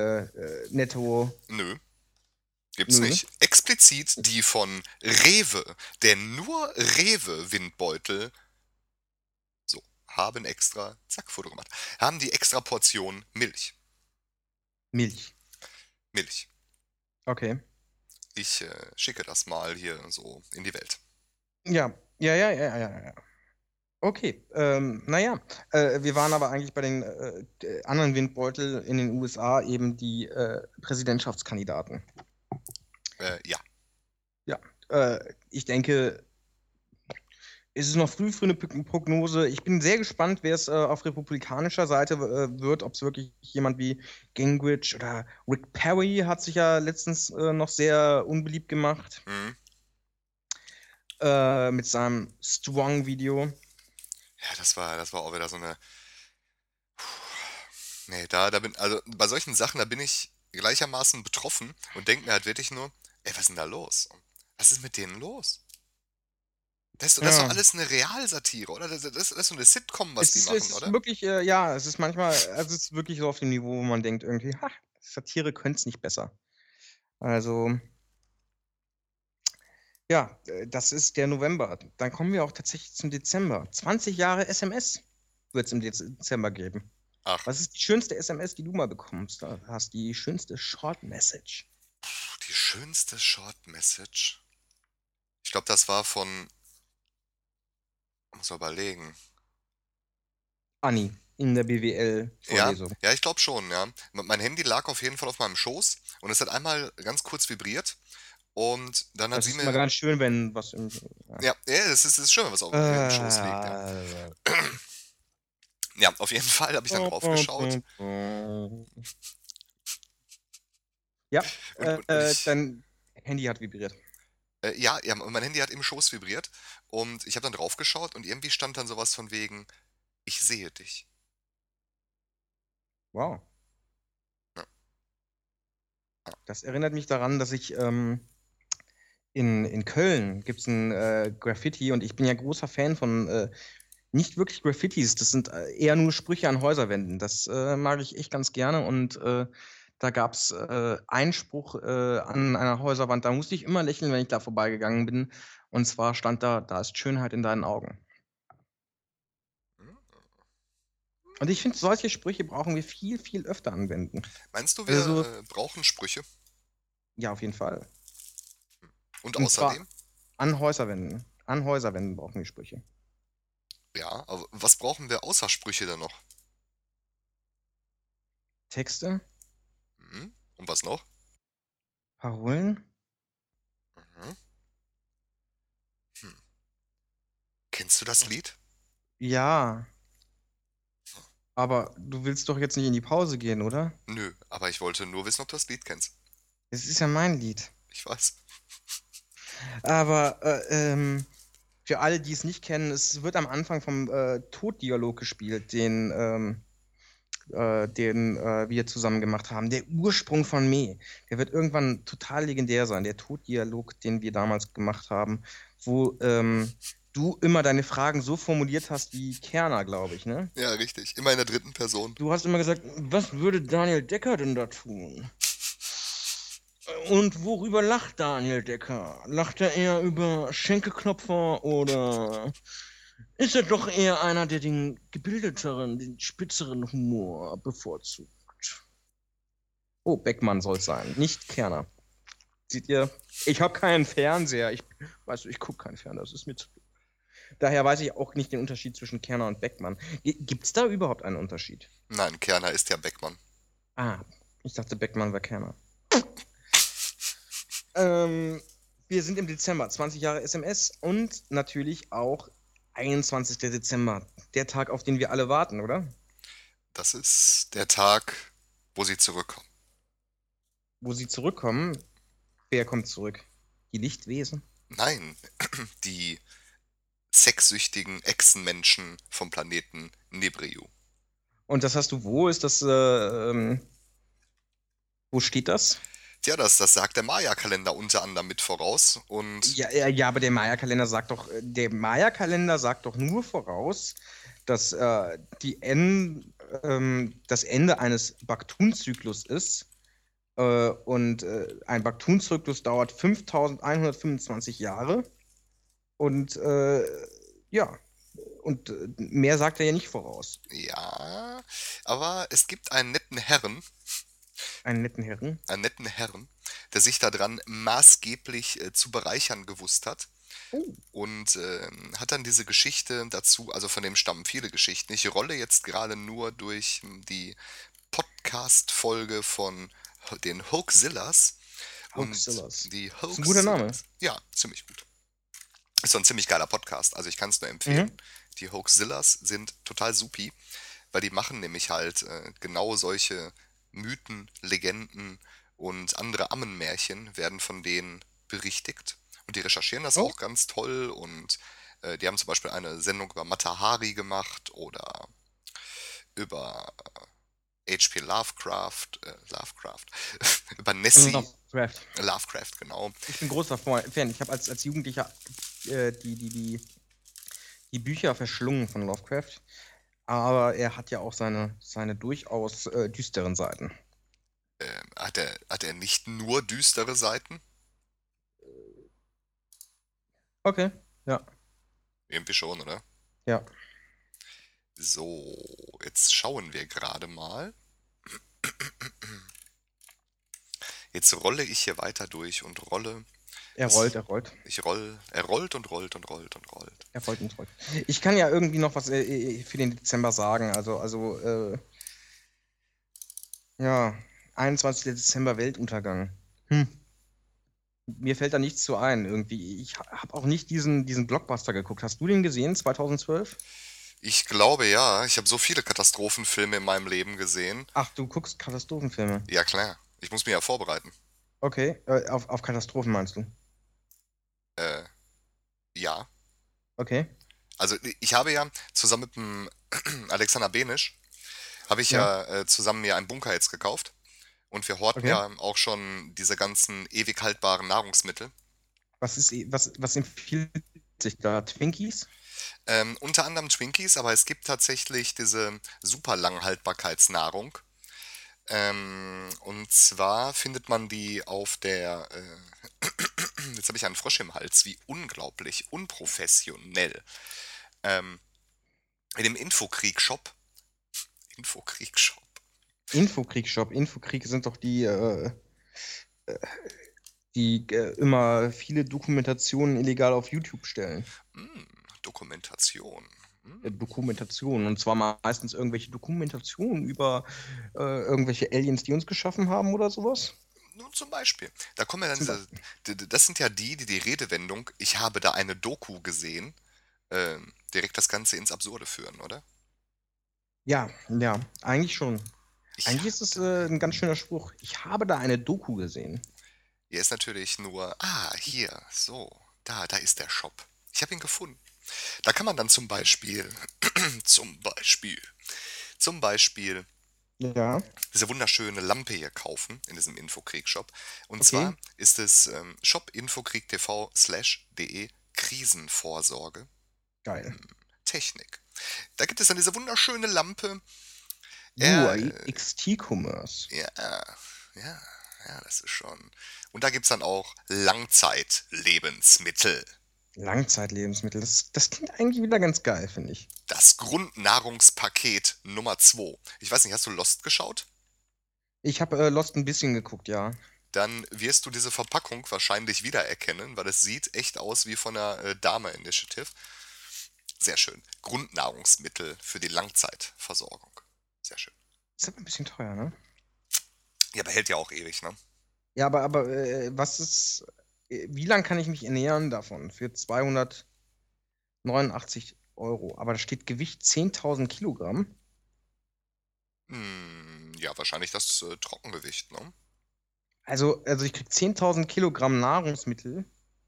Speaker 1: Netto.
Speaker 2: Nö, gibt's
Speaker 1: Nö.
Speaker 2: nicht. Explizit die von Rewe, denn nur Rewe-Windbeutel, so, haben extra, zack, Foto gemacht, haben die extra Portion Milch.
Speaker 1: Milch.
Speaker 2: Milch.
Speaker 1: Okay.
Speaker 2: Ich schicke das mal hier so in die Welt.
Speaker 1: Ja, ja, ja, ja, ja, ja. Okay, naja, wir waren aber eigentlich bei den anderen Windbeutel in den USA eben die Präsidentschaftskandidaten.
Speaker 2: Ja.
Speaker 1: Ja, ich denke, es ist noch früh für eine Prognose. Ich bin sehr gespannt, wer es auf republikanischer Seite wird, ob es wirklich jemand wie Gingrich oder Rick Perry hat sich ja letztens noch sehr unbeliebt gemacht
Speaker 2: Mhm.
Speaker 1: mit seinem Strong-Video.
Speaker 2: Ja, das war auch wieder so eine. Nee, also bei solchen Sachen, da bin ich gleichermaßen betroffen und denke mir halt wirklich nur, ey, was ist denn da los? Was ist mit denen los? Das ist doch
Speaker 1: Ja.
Speaker 2: alles eine Realsatire, oder? Das ist so eine Sitcom, was die
Speaker 1: Es
Speaker 2: machen,
Speaker 1: ist
Speaker 2: oder?
Speaker 1: wirklich, ja, es ist manchmal, also es ist wirklich so auf dem Niveau, wo man denkt irgendwie, ha, Satire könnte es nicht besser. Also, ja, das ist der November. Dann kommen wir auch tatsächlich zum Dezember. 20 Jahre SMS wird es im Dezember geben.
Speaker 2: Ach,
Speaker 1: Was ist die schönste SMS, die du mal bekommst? Hast die schönste Short Message?
Speaker 2: die schönste Short Message. Ich glaube, das war von, muss man überlegen.
Speaker 1: Anni in der
Speaker 2: Ja,
Speaker 1: BWL-Vorlesung.
Speaker 2: ja, ich glaube schon, ja. Mein Handy lag auf jeden Fall auf meinem Schoß und es hat einmal ganz kurz vibriert und dann hat
Speaker 1: Das
Speaker 2: sie
Speaker 1: ist immer
Speaker 2: mir,
Speaker 1: ganz schön, wenn was im. Ja.
Speaker 2: ja, ja, das ist schön, wenn was auf, im Schoß liegt, ja.
Speaker 1: Äh,
Speaker 2: Ja, auf jeden Fall habe ich dann drauf geschaut
Speaker 1: Ja,
Speaker 2: und ich,
Speaker 1: dein Handy hat vibriert.
Speaker 2: ja, mein Handy hat im Schoß vibriert und ich habe dann drauf geschaut und irgendwie stand dann sowas von wegen, ich sehe dich.
Speaker 1: Wow.
Speaker 2: Ja, ja.
Speaker 1: Das erinnert mich daran, dass ich In Köln gibt es ein Graffiti und ich bin ja großer Fan von nicht wirklich Graffitis, das sind eher nur Sprüche an Häuserwänden. Das mag ich echt ganz gerne und da gab es einen Spruch an einer Häuserwand, da musste ich immer lächeln, wenn ich da vorbeigegangen bin. Und zwar stand da ist Schönheit in deinen Augen.
Speaker 2: Hm?
Speaker 1: Und ich finde, solche Sprüche brauchen wir viel, viel öfter anwenden.
Speaker 2: Meinst du, wir
Speaker 1: Also,
Speaker 2: brauchen Sprüche?
Speaker 1: ja, auf jeden Fall.
Speaker 2: Und
Speaker 1: Und
Speaker 2: außerdem?
Speaker 1: zwar an Häuserwänden. An Häuserwänden brauchen wir Sprüche.
Speaker 2: Ja, aber was brauchen wir außer Sprüche denn noch?
Speaker 1: Texte,
Speaker 2: Hm? Und was noch?
Speaker 1: Parolen.
Speaker 2: Mhm. Hm. Kennst du das Lied?
Speaker 1: Ja, aber du willst doch jetzt nicht in die Pause gehen, oder?
Speaker 2: Nö, aber ich wollte nur wissen, ob du das Lied kennst.
Speaker 1: Es ist ja mein Lied.
Speaker 2: Ich weiß.
Speaker 1: Aber für alle, die es nicht kennen, es wird am Anfang vom Tod-Dialog gespielt, den wir zusammen gemacht haben. Der Ursprung von Me. Der wird irgendwann total legendär sein. Der Tod-Dialog, den wir damals gemacht haben, wo du immer deine Fragen so formuliert hast wie Kerner, glaube ich, ne?
Speaker 2: Ja, richtig. Immer in der dritten Person.
Speaker 1: Du hast immer gesagt, was würde Daniel Decker denn da tun? Und worüber lacht Daniel Decker? Lacht er eher über Schenkelklopfer oder ist er doch eher einer, der den gebildeteren, den spitzeren Humor bevorzugt? Oh, Beckmann soll es sein, nicht Kerner. Seht ihr, ich habe keinen Fernseher. Ich gucke keinen Fernseher, das ist mir zu. Daher weiß ich auch nicht den Unterschied zwischen Kerner und Beckmann. Gibt es da überhaupt einen Unterschied?
Speaker 2: Nein, Kerner ist ja Beckmann.
Speaker 1: Ah, ich dachte, Beckmann war Kerner. Ähm, wir sind im Dezember, 20 Jahre SMS und natürlich auch 21. Dezember, der Tag, auf den wir alle warten, oder?
Speaker 2: Das ist der Tag, wo sie zurückkommen.
Speaker 1: Wo sie zurückkommen. Wer kommt zurück? Die Lichtwesen?
Speaker 2: Nein, die sexsüchtigen Echsenmenschen vom Planeten Nibiru.
Speaker 1: Und das hast du wo? Wo steht das?
Speaker 2: Tja, das sagt der Maya-Kalender unter anderem mit voraus. Und
Speaker 1: Ja, aber der Maya-Kalender sagt doch nur voraus, dass das Ende eines Baktun-Zyklus ist. Und ein Baktun-Zyklus dauert 5125 Jahre. Und ja, und mehr sagt er ja nicht voraus.
Speaker 2: ja, aber es gibt
Speaker 1: Einen netten Herren.
Speaker 2: einen netten Herren, der sich daran maßgeblich zu bereichern gewusst hat.
Speaker 1: Oh,
Speaker 2: Und hat dann diese Geschichte dazu, also von dem stammen viele Geschichten. Ich rolle jetzt gerade nur durch die Podcast-Folge von den Hoaxillas. Und
Speaker 1: Hoaxillas.
Speaker 2: die
Speaker 1: Ist ein guter Name.
Speaker 2: Hoaxillas, ja, ziemlich gut. Ist so ein ziemlich geiler Podcast, also ich kann es nur empfehlen.
Speaker 1: Mhm.
Speaker 2: Die Hoaxillas sind total supi, weil die machen nämlich halt genau solche Mythen, Legenden und andere Ammenmärchen werden von denen berichtigt. Und die recherchieren das
Speaker 1: Oh,
Speaker 2: auch ganz toll und die haben zum Beispiel eine Sendung über Mata Hari gemacht oder über H.P. Lovecraft, über Nessie,
Speaker 1: Lovecraft.
Speaker 2: Lovecraft, genau.
Speaker 1: Ich bin großer Fan. Ich habe als Jugendlicher die Bücher verschlungen von Lovecraft. Aber er hat ja auch seine durchaus düsteren Seiten.
Speaker 2: Hat er nicht nur düstere Seiten?
Speaker 1: Okay, ja,
Speaker 2: Irgendwie schon, oder?
Speaker 1: ja.
Speaker 2: So, jetzt schauen wir gerade mal. Jetzt rolle ich hier weiter durch und rolle.
Speaker 1: Er rollt, er rollt.
Speaker 2: Er rollt und rollt und rollt und rollt.
Speaker 1: Er rollt und rollt. Ich kann ja irgendwie noch was für den Dezember sagen. Ja, 21. Dezember Weltuntergang. Hm. Mir fällt da nichts zu ein irgendwie. Ich habe auch nicht diesen Blockbuster geguckt. Hast du den gesehen, 2012?
Speaker 2: Ich glaube ja, ich habe so viele Katastrophenfilme in meinem Leben gesehen.
Speaker 1: Ach, du guckst Katastrophenfilme.
Speaker 2: Ja klar, ich muss mich ja vorbereiten.
Speaker 1: Okay, auf Katastrophen meinst du?
Speaker 2: Äh, ja.
Speaker 1: Okay,
Speaker 2: Also ich habe ja zusammen mit dem Alexander Benisch, habe ich
Speaker 1: ja,
Speaker 2: ja zusammen mir einen Bunker jetzt gekauft. Und wir horten
Speaker 1: okay.
Speaker 2: ja auch schon diese ganzen ewig haltbaren Nahrungsmittel.
Speaker 1: Was empfiehlt sich da? Twinkies?
Speaker 2: Unter anderem Twinkies, aber es gibt tatsächlich diese super Langhaltbarkeitsnahrung. Und zwar findet man die auf der, jetzt habe ich einen Frosch im Hals, wie unglaublich unprofessionell. Ähm, in dem Infokrieg-Shop. Infokrieg-Shop.
Speaker 1: Infokrieg-Shop. Infokrieg sind doch die immer viele Dokumentationen illegal auf YouTube stellen.
Speaker 2: Hm, Dokumentation.
Speaker 1: Dokumentationen. Und zwar meistens irgendwelche Dokumentationen über irgendwelche Aliens, die uns geschaffen haben oder sowas.
Speaker 2: Nun zum Beispiel. Da kommen ja dann
Speaker 1: Zum
Speaker 2: diese,
Speaker 1: Beispiel.
Speaker 2: das sind ja die Redewendung, ich habe da eine Doku gesehen, direkt das Ganze ins Absurde führen, oder?
Speaker 1: Ja, ja, eigentlich schon.
Speaker 2: Ich
Speaker 1: Eigentlich
Speaker 2: habe
Speaker 1: ist es
Speaker 2: da
Speaker 1: ein ganz
Speaker 2: eine.
Speaker 1: schöner Spruch. Ich habe da eine Doku gesehen.
Speaker 2: Hier ist natürlich nur, hier, so, da ist der Shop. Ich habe ihn gefunden. Da kann man dann zum Beispiel, zum Beispiel, zum Beispiel
Speaker 1: Ja,
Speaker 2: diese wunderschöne Lampe hier kaufen in diesem Infokrieg-Shop. Und
Speaker 1: okay,
Speaker 2: zwar ist es shop-infokrieg.tv/de Krisenvorsorge
Speaker 1: geil.
Speaker 2: Technik. Da gibt es dann diese wunderschöne Lampe.
Speaker 1: UI,
Speaker 2: Äh,
Speaker 1: XT-Commerce.
Speaker 2: ja, ja, ja, das ist schon. Und da gibt es dann auch Langzeitlebensmittel.
Speaker 1: Langzeitlebensmittel. Das klingt eigentlich wieder ganz geil, finde ich.
Speaker 2: Das Grundnahrungspaket Nummer 2. Ich weiß nicht, hast du Lost geschaut?
Speaker 1: Ich habe Lost ein bisschen geguckt, ja.
Speaker 2: Dann wirst du diese Verpackung wahrscheinlich wiedererkennen, weil es sieht echt aus wie von der Dame Initiative. Sehr schön. Grundnahrungsmittel für die Langzeitversorgung. Sehr schön.
Speaker 1: Ist aber ein bisschen teuer, ne?
Speaker 2: Ja, behält ja auch ewig, ne?
Speaker 1: Ja, aber wie lange kann ich mich ernähren davon? Für 289 Euro. Aber da steht Gewicht 10.000 Kilogramm.
Speaker 2: Ja, wahrscheinlich das Trockengewicht, ne?
Speaker 1: Also ich krieg 10.000 Kilogramm Nahrungsmittel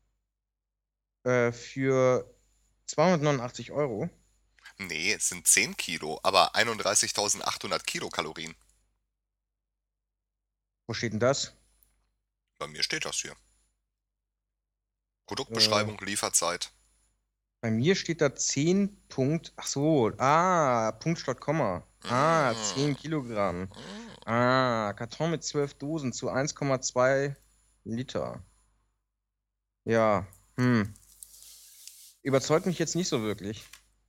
Speaker 1: für 289 Euro.
Speaker 2: Nee, es sind 10 Kilo, aber 31.800 Kilokalorien.
Speaker 1: Wo steht denn das?
Speaker 2: Bei mir steht das hier.
Speaker 1: Äh,
Speaker 2: Produktbeschreibung, Lieferzeit.
Speaker 1: Bei mir steht da 10 Punkt. Ach so, Punkt statt Komma.
Speaker 2: Mm,
Speaker 1: 10 Kilogramm.
Speaker 2: mm.
Speaker 1: Karton mit 12 Dosen zu 1,2 Liter. Ja, überzeugt mich jetzt nicht so wirklich.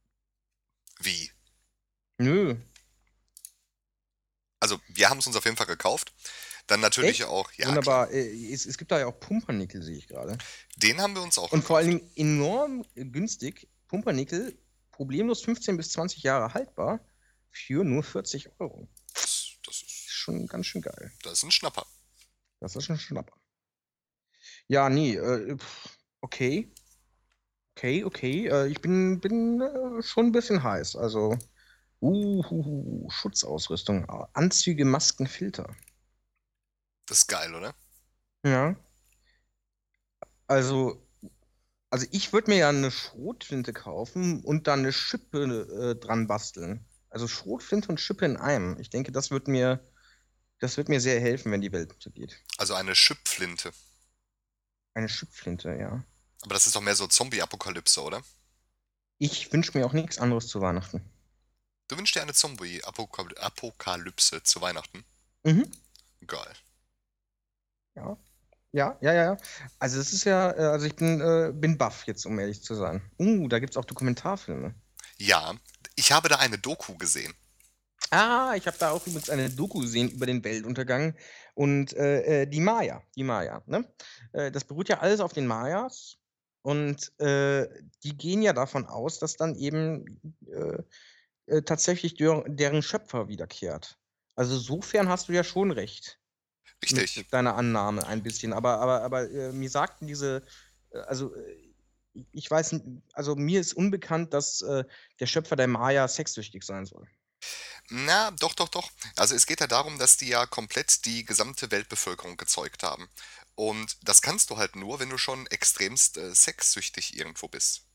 Speaker 2: Wie?
Speaker 1: Nö.
Speaker 2: Also, wir haben es uns auf jeden Fall gekauft. Dann natürlich
Speaker 1: Echt?
Speaker 2: auch, ja klar.
Speaker 1: Wunderbar. Es gibt da ja auch Pumpernickel, sehe ich gerade.
Speaker 2: Den haben wir uns auch
Speaker 1: Und vor allen
Speaker 2: gekauft.
Speaker 1: Dingen enorm günstig. Pumpernickel, problemlos 15 bis 20 Jahre haltbar für nur 40 Euro.
Speaker 2: Das
Speaker 1: Ist schon ganz schön geil.
Speaker 2: das ist ein Schnapper.
Speaker 1: Das ist schon Schnapper. Ja, nee, okay. Okay. Ich bin schon ein bisschen heiß. Also, Schutzausrüstung, Anzüge, Masken, Filter.
Speaker 2: Das ist geil, oder?
Speaker 1: Ja, also, also ich würde mir ja eine Schrotflinte kaufen und dann eine Schippe dran basteln. Also Schrotflinte und Schippe in einem. Ich denke, das wird mir sehr helfen, wenn die Welt untergeht.
Speaker 2: Also eine Schüpfflinte.
Speaker 1: Eine Schipflinte, ja.
Speaker 2: Aber das ist doch mehr so Zombie-Apokalypse, oder?
Speaker 1: Ich wünsche mir auch nichts anderes zu Weihnachten.
Speaker 2: Du wünschst dir eine Zombie-Apokalypse zu Weihnachten?
Speaker 1: Mhm.
Speaker 2: Geil.
Speaker 1: Ja. Ja. Also es ist ja, also ich bin baff jetzt, um ehrlich zu sein. Da gibt es auch Dokumentarfilme.
Speaker 2: Ja, ich habe da eine Doku gesehen.
Speaker 1: Ich habe da auch übrigens eine Doku gesehen über den Weltuntergang und die Maya, ne? Das beruht ja alles auf den Mayas und die gehen ja davon aus, dass dann eben tatsächlich deren Schöpfer wiederkehrt. Also sofern hast du ja schon recht
Speaker 2: Richtig.
Speaker 1: mit deiner Annahme ein bisschen. Aber mir sagten also ich weiß, also mir ist unbekannt, dass der Schöpfer der Maya sexsüchtig sein soll.
Speaker 2: Na, doch. Also es geht ja darum, dass die ja komplett die gesamte Weltbevölkerung gezeugt haben. Und das kannst du halt nur, wenn du schon extremst sexsüchtig irgendwo bist.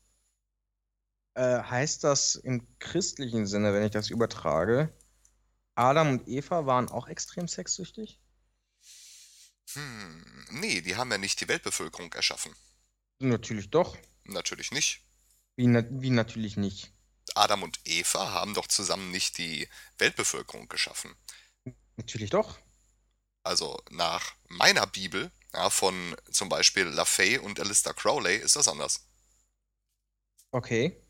Speaker 1: Heißt das im christlichen Sinne, wenn ich das übertrage, Adam und Eva waren auch extrem sexsüchtig?
Speaker 2: Nee, die haben ja nicht die Weltbevölkerung erschaffen.
Speaker 1: Natürlich doch.
Speaker 2: Natürlich nicht.
Speaker 1: Wie natürlich nicht.
Speaker 2: Adam und Eva haben doch zusammen nicht die Weltbevölkerung geschaffen.
Speaker 1: Natürlich doch.
Speaker 2: Also nach meiner Bibel, ja, von zum Beispiel LaFay und Aleister Crowley, ist das anders.
Speaker 1: Okay.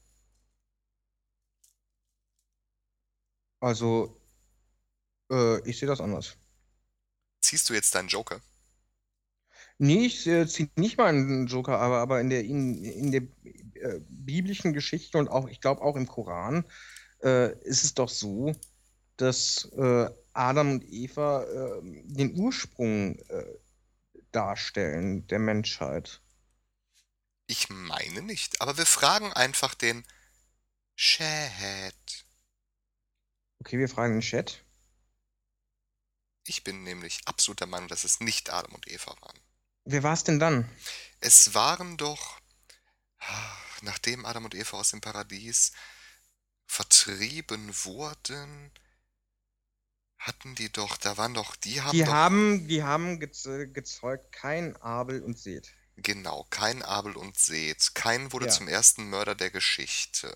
Speaker 1: Also, ich sehe das anders.
Speaker 2: Ziehst du jetzt deinen Joker?
Speaker 1: Nee, ich ziehe nicht mal einen Joker, aber in der biblischen Geschichte und auch, ich glaube auch im Koran, ist es doch so, dass Adam und Eva den Ursprung darstellen der Menschheit.
Speaker 2: Ich meine nicht, aber wir fragen einfach den Chat.
Speaker 1: Okay, wir fragen den Chat.
Speaker 2: Ich bin nämlich absolut der Meinung, dass es nicht Adam und Eva waren.
Speaker 1: Wer war es denn dann?
Speaker 2: Es waren doch, nachdem Adam und Eva aus dem Paradies vertrieben wurden, hatten die doch, da waren doch, die haben doch,
Speaker 1: Die haben gezeugt kein Abel und Seth.
Speaker 2: genau, Kain, Abel und Seth. Kain wurde
Speaker 1: Ja.
Speaker 2: zum ersten Mörder der Geschichte.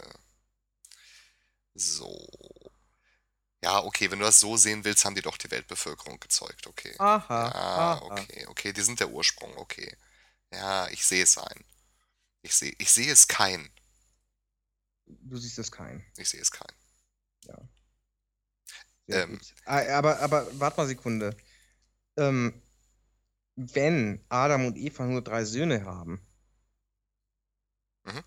Speaker 2: So. Ja, okay, wenn du das so sehen willst, haben die doch die Weltbevölkerung gezeugt, okay.
Speaker 1: Aha,
Speaker 2: Ja,
Speaker 1: aha.
Speaker 2: okay, okay, die sind der Ursprung, okay. Ja, ich sehe es ein. Ich sehe es kein.
Speaker 1: Du siehst es kein.
Speaker 2: Ich sehe es kein.
Speaker 1: Ja, sehr
Speaker 2: Ähm,
Speaker 1: gut. Aber warte mal eine Sekunde. Ähm, wenn Adam und Eva nur 3 Söhne haben,
Speaker 2: mhm.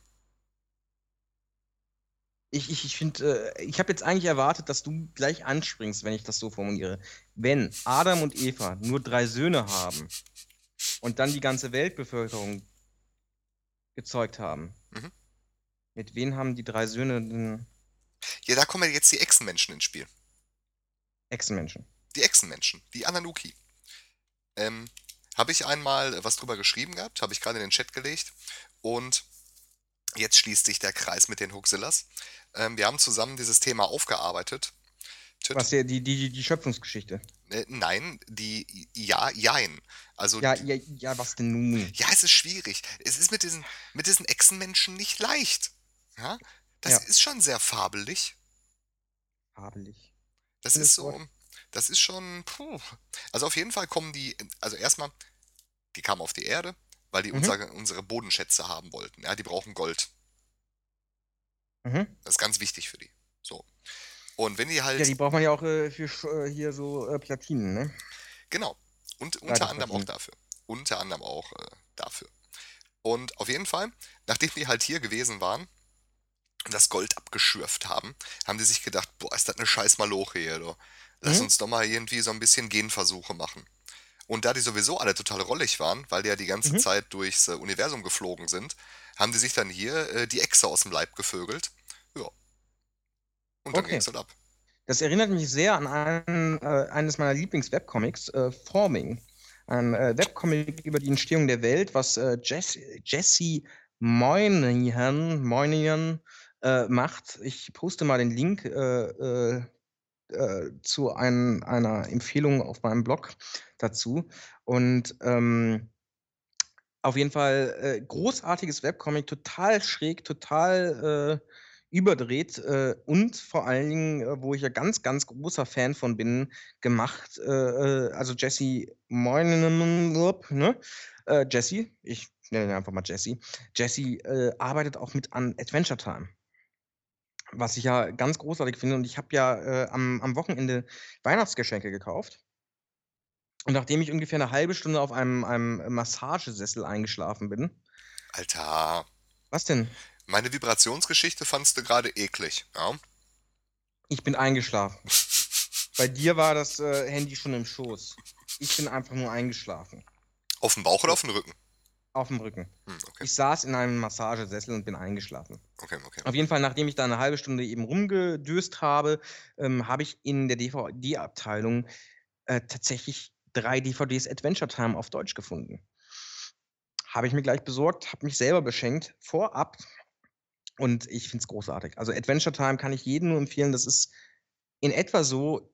Speaker 1: ich finde, ich habe jetzt eigentlich erwartet, dass du gleich anspringst, wenn ich das so formuliere. Wenn Adam und Eva nur 3 Söhne haben und dann die ganze Weltbevölkerung gezeugt haben,
Speaker 2: Mhm.
Speaker 1: mit wem haben die 3 Söhne den
Speaker 2: Ja, da kommen ja jetzt die Echsenmenschen ins Spiel.
Speaker 1: Echsenmenschen?
Speaker 2: Die Echsenmenschen, die Ananuki. Ähm, habe ich einmal was drüber geschrieben gehabt, habe ich gerade in den Chat gelegt und jetzt schließt sich der Kreis mit den Huxillas. Wir haben zusammen dieses Thema aufgearbeitet.
Speaker 1: Was ja die Schöpfungsgeschichte.
Speaker 2: Nein, ja, jein. Also,
Speaker 1: Ja, ja, ja, was denn nun?
Speaker 2: ja, es ist schwierig. Es ist mit diesen Echsenmenschen nicht leicht. Ja, das
Speaker 1: Ja,
Speaker 2: ist schon sehr fabelig.
Speaker 1: fabelig.
Speaker 2: Das ist
Speaker 1: Schönes Wort.
Speaker 2: so, das ist schon, puh. Also auf jeden Fall kommen die, also erstmal, die kamen auf die Erde, weil die
Speaker 1: Mhm,
Speaker 2: unsere Bodenschätze haben wollten. Ja, die brauchen Gold.
Speaker 1: mhm.
Speaker 2: Das ist ganz wichtig für die. So. Und wenn die
Speaker 1: Ja,
Speaker 2: halt,
Speaker 1: die braucht man ja auch für hier so Platinen, ne?
Speaker 2: genau, und unter anderem auch
Speaker 1: Leitungsplatinen.
Speaker 2: dafür. Unter anderem auch dafür. Und auf jeden Fall, nachdem die halt hier gewesen waren und das Gold abgeschürft haben, haben die sich gedacht, boah, ist das eine scheiß Maloche hier, du. Lass
Speaker 1: Mhm,
Speaker 2: uns doch mal irgendwie so ein bisschen Genversuche machen. Und da die sowieso alle total rollig waren, weil die ja die ganze
Speaker 1: mhm.
Speaker 2: Zeit durchs Universum geflogen sind, haben die sich dann hier die Echse aus dem Leib gevögelt. Ja, und dann ging es
Speaker 1: Okay.
Speaker 2: halt ab.
Speaker 1: Das erinnert mich sehr an eines meiner Lieblings-Webcomics, Forming. Ein Webcomic über die Entstehung der Welt, was Jesse Moynihan macht. Ich poste mal den Link zu einer Empfehlung auf meinem Blog dazu. Und auf jeden Fall großartiges Webcomic, total schräg, total überdreht und vor allen Dingen, wo ich ja ganz, ganz großer Fan von bin, gemacht. Also Jesse Moynihan, ne? Jesse, ich nenne ihn einfach mal Jesse. Jesse arbeitet auch mit an Adventure Time, was ich ja ganz großartig finde. Und ich habe ja am Wochenende Weihnachtsgeschenke gekauft. Und nachdem ich ungefähr eine halbe Stunde auf einem Massagesessel eingeschlafen bin.
Speaker 2: Alter,
Speaker 1: Was denn?
Speaker 2: meine Vibrationsgeschichte fandst du gerade eklig. Ja?
Speaker 1: Ich bin eingeschlafen. Bei dir war das Handy schon im Schoß. Ich bin einfach nur eingeschlafen.
Speaker 2: Auf dem Bauch oder
Speaker 1: So,
Speaker 2: auf dem Rücken?
Speaker 1: auf dem Rücken.
Speaker 2: Okay,
Speaker 1: Ich saß in einem Massagesessel und bin eingeschlafen.
Speaker 2: okay, okay.
Speaker 1: Auf jeden Fall, nachdem ich da eine halbe Stunde eben rumgedüst habe, habe ich in der DVD-Abteilung tatsächlich 3 DVDs Adventure Time auf Deutsch gefunden. Habe ich mir gleich besorgt, habe mich selber beschenkt, vorab. Und ich finde es großartig. Also Adventure Time kann ich jedem nur empfehlen. Das ist in etwa so,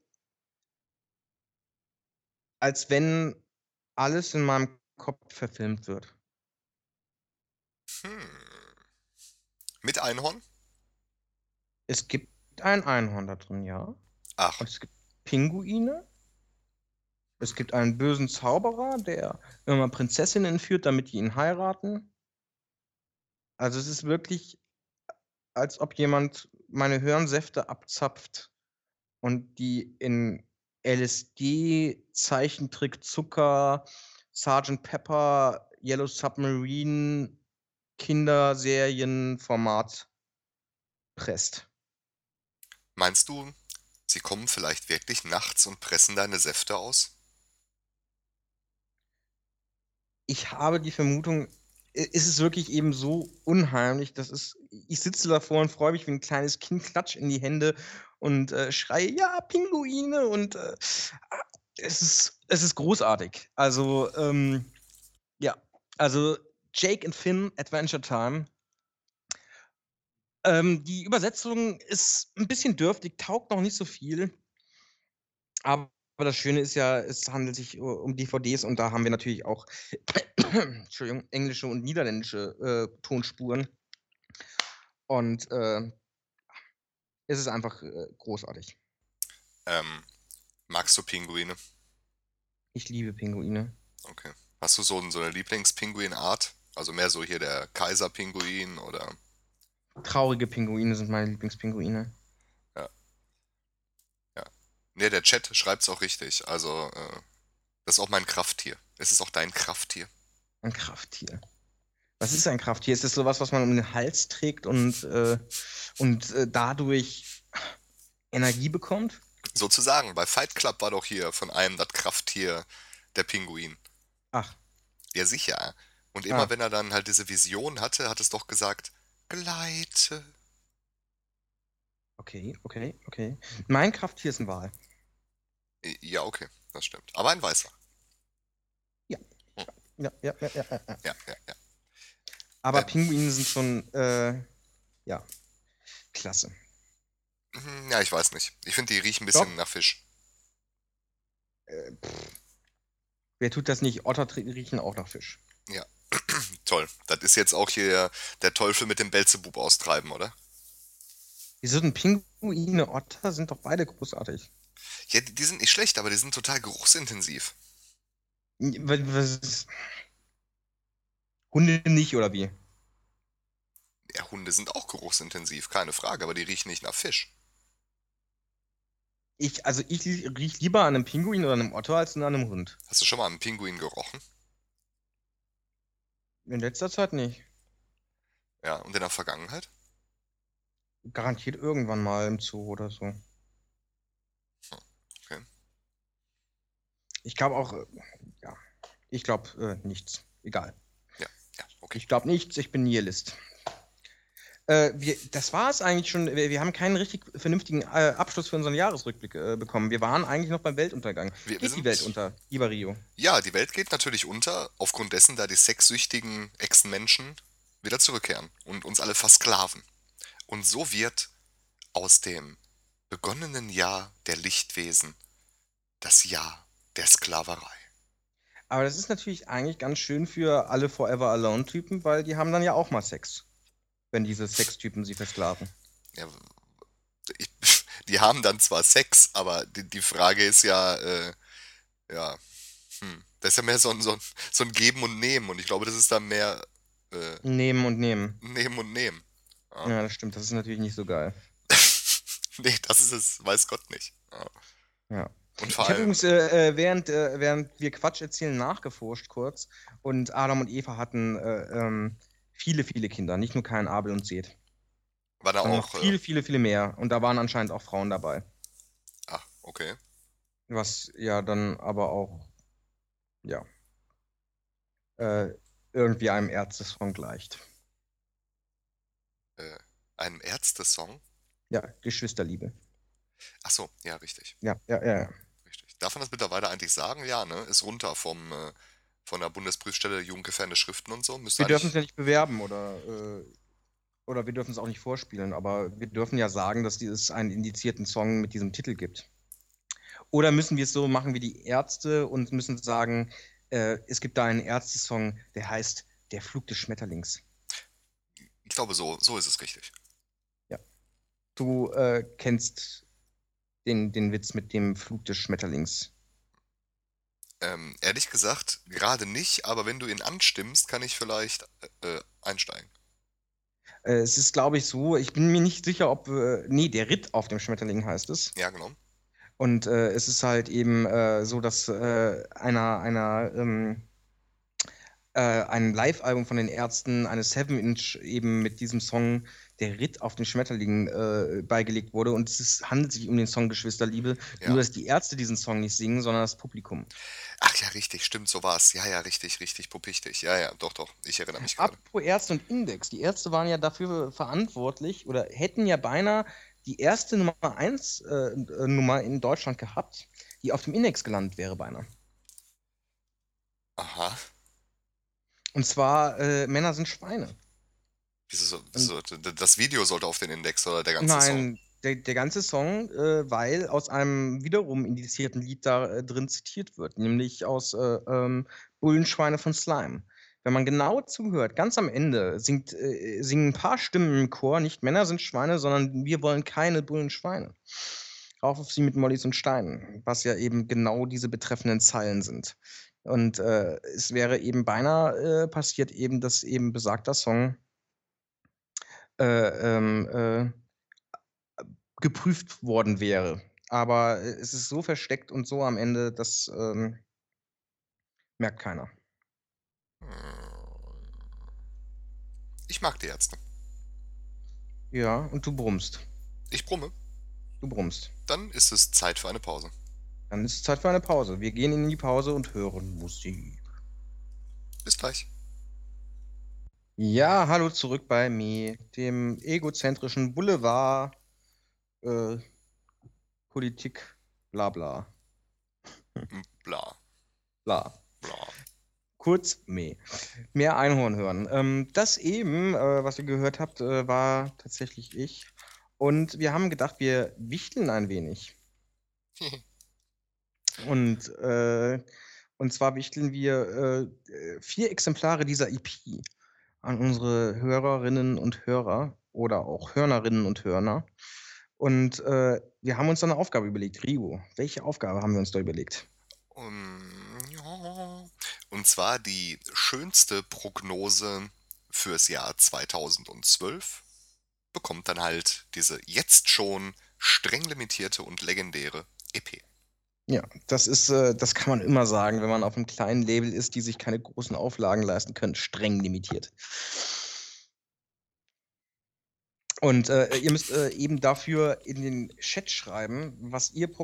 Speaker 1: als wenn alles in meinem Kopf verfilmt wird.
Speaker 2: Hm. Mit Einhorn?
Speaker 1: Es gibt ein Einhorn da drin, ja.
Speaker 2: Ach,
Speaker 1: Und es gibt Pinguine. Es gibt einen bösen Zauberer, der immer Prinzessinnen entführt, damit die ihn heiraten. Also es ist wirklich, als ob jemand meine Hirnsäfte abzapft und die in LSD, Zeichentrick, Zucker, Sergeant Pepper, Yellow Submarine, Kinderserienformat presst.
Speaker 2: meinst du, sie kommen vielleicht wirklich nachts und pressen deine Säfte aus?
Speaker 1: Ich habe die Vermutung, ist es wirklich eben so unheimlich, ich sitze davor und freue mich wie ein kleines Kind, klatsche in die Hände und schreie, ja, Pinguine und es ist großartig. Also, ja, also Jake and Finn, Adventure Time. Die Übersetzung ist ein bisschen dürftig, taugt noch nicht so viel. Aber das Schöne ist ja, es handelt sich um DVDs und da haben wir natürlich auch Entschuldigung, englische und niederländische Tonspuren. Und es ist einfach großartig.
Speaker 2: Ähm, magst du Pinguine?
Speaker 1: Ich liebe Pinguine.
Speaker 2: Okay. Hast du so eine Lieblingspinguinart? Also mehr so hier der Kaiserpinguin oder.
Speaker 1: Traurige Pinguine sind meine Lieblingspinguine.
Speaker 2: Ja, ja. Ne, der Chat schreibt's auch richtig. Also, das ist auch mein Krafttier. Es ist auch dein Krafttier.
Speaker 1: Ein Krafttier. Was ist ein Krafttier? Ist das sowas, was man um den Hals trägt und dadurch Energie bekommt?
Speaker 2: Sozusagen, bei Fight Club war doch hier von einem das Krafttier der Pinguin.
Speaker 1: Ach,
Speaker 2: Ja, sicher. Und immer
Speaker 1: ah,
Speaker 2: wenn er dann halt diese Vision hatte, hat es doch gesagt, gleite.
Speaker 1: okay. Mein Krafttier ist ein Wal.
Speaker 2: Ja, okay, das stimmt. Aber ein weißer.
Speaker 1: Ja,
Speaker 2: Hm.
Speaker 1: ja.
Speaker 2: Ja, ja, ja.
Speaker 1: Aber Pinguine sind schon, ja, klasse.
Speaker 2: Ja, ich weiß nicht. Ich finde, die riechen ein
Speaker 1: Doch,
Speaker 2: bisschen nach Fisch.
Speaker 1: wer tut das nicht? Otter riechen auch nach Fisch.
Speaker 2: Ja, toll. Das ist jetzt auch hier der Teufel mit dem Belzebub austreiben, oder?
Speaker 1: Wieso denn Pinguine, Otter sind doch beide großartig.
Speaker 2: Ja, die sind nicht schlecht, aber die sind total geruchsintensiv.
Speaker 1: Was, Hunde nicht, oder wie?
Speaker 2: Ja, Hunde sind auch geruchsintensiv, keine Frage, aber die riechen nicht nach Fisch.
Speaker 1: Ich riech lieber an einem Pinguin oder einem Otter als an einem Hund.
Speaker 2: Hast du schon mal einen Pinguin gerochen?
Speaker 1: In letzter Zeit nicht.
Speaker 2: Ja, und in der Vergangenheit?
Speaker 1: Garantiert irgendwann mal im Zoo oder so.
Speaker 2: Okay.
Speaker 1: Ich glaube auch, ja, ich glaube nichts. Egal.
Speaker 2: Ja, ja, okay.
Speaker 1: Ich glaube nichts, ich bin Nihilist. Das war es eigentlich schon. Wir haben keinen richtig vernünftigen Abschluss für unseren Jahresrückblick bekommen. Wir waren eigentlich noch beim Weltuntergang.
Speaker 2: Wir
Speaker 1: Geht die
Speaker 2: sind.
Speaker 1: Welt unter, lieber Rio?
Speaker 2: Ja, die Welt geht natürlich unter, aufgrund dessen, da die sexsüchtigen Echsenmenschen wieder zurückkehren und uns alle versklaven. Und so wird aus dem begonnenen Jahr der Lichtwesen das Jahr der Sklaverei.
Speaker 1: Aber das ist natürlich eigentlich ganz schön für alle Forever Alone-Typen, weil die haben dann ja auch mal Sex, wenn diese Sextypen sie versklaven.
Speaker 2: Ja, ich, die haben dann zwar Sex, aber die Frage ist ja, ja, das ist ja mehr so ein Geben und Nehmen und ich glaube, das ist dann mehr
Speaker 1: Nehmen und nehmen.
Speaker 2: Nehmen und Nehmen. Ja.
Speaker 1: Ja, das stimmt. Das ist natürlich nicht so geil.
Speaker 2: Nee, das ist es, weiß Gott nicht. Ja.
Speaker 1: Ja.
Speaker 2: Und
Speaker 1: Ich
Speaker 2: vor
Speaker 1: habe
Speaker 2: allem,
Speaker 1: übrigens, während wir Quatsch erzählen, nachgeforscht kurz. Und Adam und Eva hatten viele, viele Kinder. Nicht nur Kain, Abel und Seth.
Speaker 2: war da
Speaker 1: Sondern noch
Speaker 2: auch,
Speaker 1: viele mehr. Und da waren anscheinend auch Frauen dabei.
Speaker 2: okay.
Speaker 1: Was ja dann aber auch, ja, äh, irgendwie einem Ärzte-Song gleicht.
Speaker 2: Einem Ärzte-Song?
Speaker 1: Ja, Geschwisterliebe.
Speaker 2: Ach so, ja, richtig.
Speaker 1: Ja.
Speaker 2: Richtig. Darf man das mittlerweile eigentlich sagen? Ja, ne? Ist runter von der Bundesprüfstelle Jugendgefährdende Schriften und so. Müsste
Speaker 1: Wir dürfen es
Speaker 2: eigentlich.
Speaker 1: ja nicht bewerben oder wir dürfen es auch nicht vorspielen, aber wir dürfen ja sagen, dass es einen indizierten Song mit diesem Titel gibt. Oder müssen wir es so machen wie die Ärzte und müssen sagen, es gibt da einen Ärzte-Song, der heißt Der Flug des Schmetterlings.
Speaker 2: Ich glaube, so ist es richtig.
Speaker 1: Ja. Du kennst den Witz mit dem Flug des Schmetterlings.
Speaker 2: Ehrlich gesagt, gerade nicht, aber wenn du ihn anstimmst, kann ich vielleicht einsteigen.
Speaker 1: Es ist, glaube ich, so, ich bin mir nicht sicher, ob, nee, der Ritt auf dem Schmetterling heißt es.
Speaker 2: Ja, genau.
Speaker 1: Und es ist halt eben so, dass ein Live-Album von den Ärzten, eine 7-Inch eben mit diesem Song Der Ritt auf den Schmetterling beigelegt wurde. Und handelt sich um den Song Geschwisterliebe.
Speaker 2: Ja.
Speaker 1: Nur, dass die Ärzte diesen Song nicht singen, sondern das Publikum.
Speaker 2: Ach ja, richtig, stimmt, so war's. Ja, ja, richtig, richtig pupichtig. Ja, ja, doch, doch. Ich erinnere mich gerade.
Speaker 1: Apropos Ärzte und Index. Die Ärzte waren ja dafür verantwortlich oder hätten ja beinahe die erste Nummer 1 Nummer in Deutschland gehabt, die auf dem Index gelandet wäre beinahe.
Speaker 2: Aha.
Speaker 1: Und zwar Männer sind Schweine.
Speaker 2: Das Video sollte auf den Index oder der ganze Song?
Speaker 1: Nein, der ganze Song, weil aus einem wiederum indizierten Lied da drin zitiert wird, nämlich aus Bullenschweine von Slime. Wenn man genau zuhört, ganz am Ende singen ein paar Stimmen im Chor, nicht Männer sind Schweine, sondern wir wollen keine Bullenschweine. Rauf auf sie mit Mollys und Steinen, was ja eben genau diese betreffenden Zeilen sind. Und es wäre eben beinahe passiert, eben, dass eben besagter Song geprüft worden wäre. Aber es ist so versteckt und so am Ende, das merkt keiner.
Speaker 2: Ich mag die Ärzte.
Speaker 1: Ja, und du brummst.
Speaker 2: Ich brumme.
Speaker 1: Du brummst.
Speaker 2: Dann ist es Zeit für eine Pause.
Speaker 1: Dann ist es Zeit für eine Pause. Wir gehen in die Pause und hören Musik.
Speaker 2: Bis gleich.
Speaker 1: Ja, hallo zurück bei mir, dem egozentrischen Boulevard, äh, Politik, bla bla,
Speaker 2: Bla,
Speaker 1: bla.
Speaker 2: bla.
Speaker 1: Kurz mehr Einhorn hören. Das eben, was ihr gehört habt, war tatsächlich ich. Und wir haben gedacht, wir wichteln ein wenig. Und zwar wichteln wir 4 Exemplare dieser EP an unsere Hörerinnen und Hörer oder auch Hörnerinnen und Hörner. Und wir haben uns dann eine Aufgabe überlegt. Rio, welche Aufgabe haben wir uns da überlegt?
Speaker 2: Ja. Und zwar die schönste Prognose fürs Jahr 2012 bekommt dann halt diese jetzt schon streng limitierte und legendäre EP.
Speaker 1: Ja, das kann man immer sagen, wenn man auf einem kleinen Label ist, die sich keine großen Auflagen leisten können, streng limitiert. Und ihr müsst eben dafür in den Chat schreiben, was ihr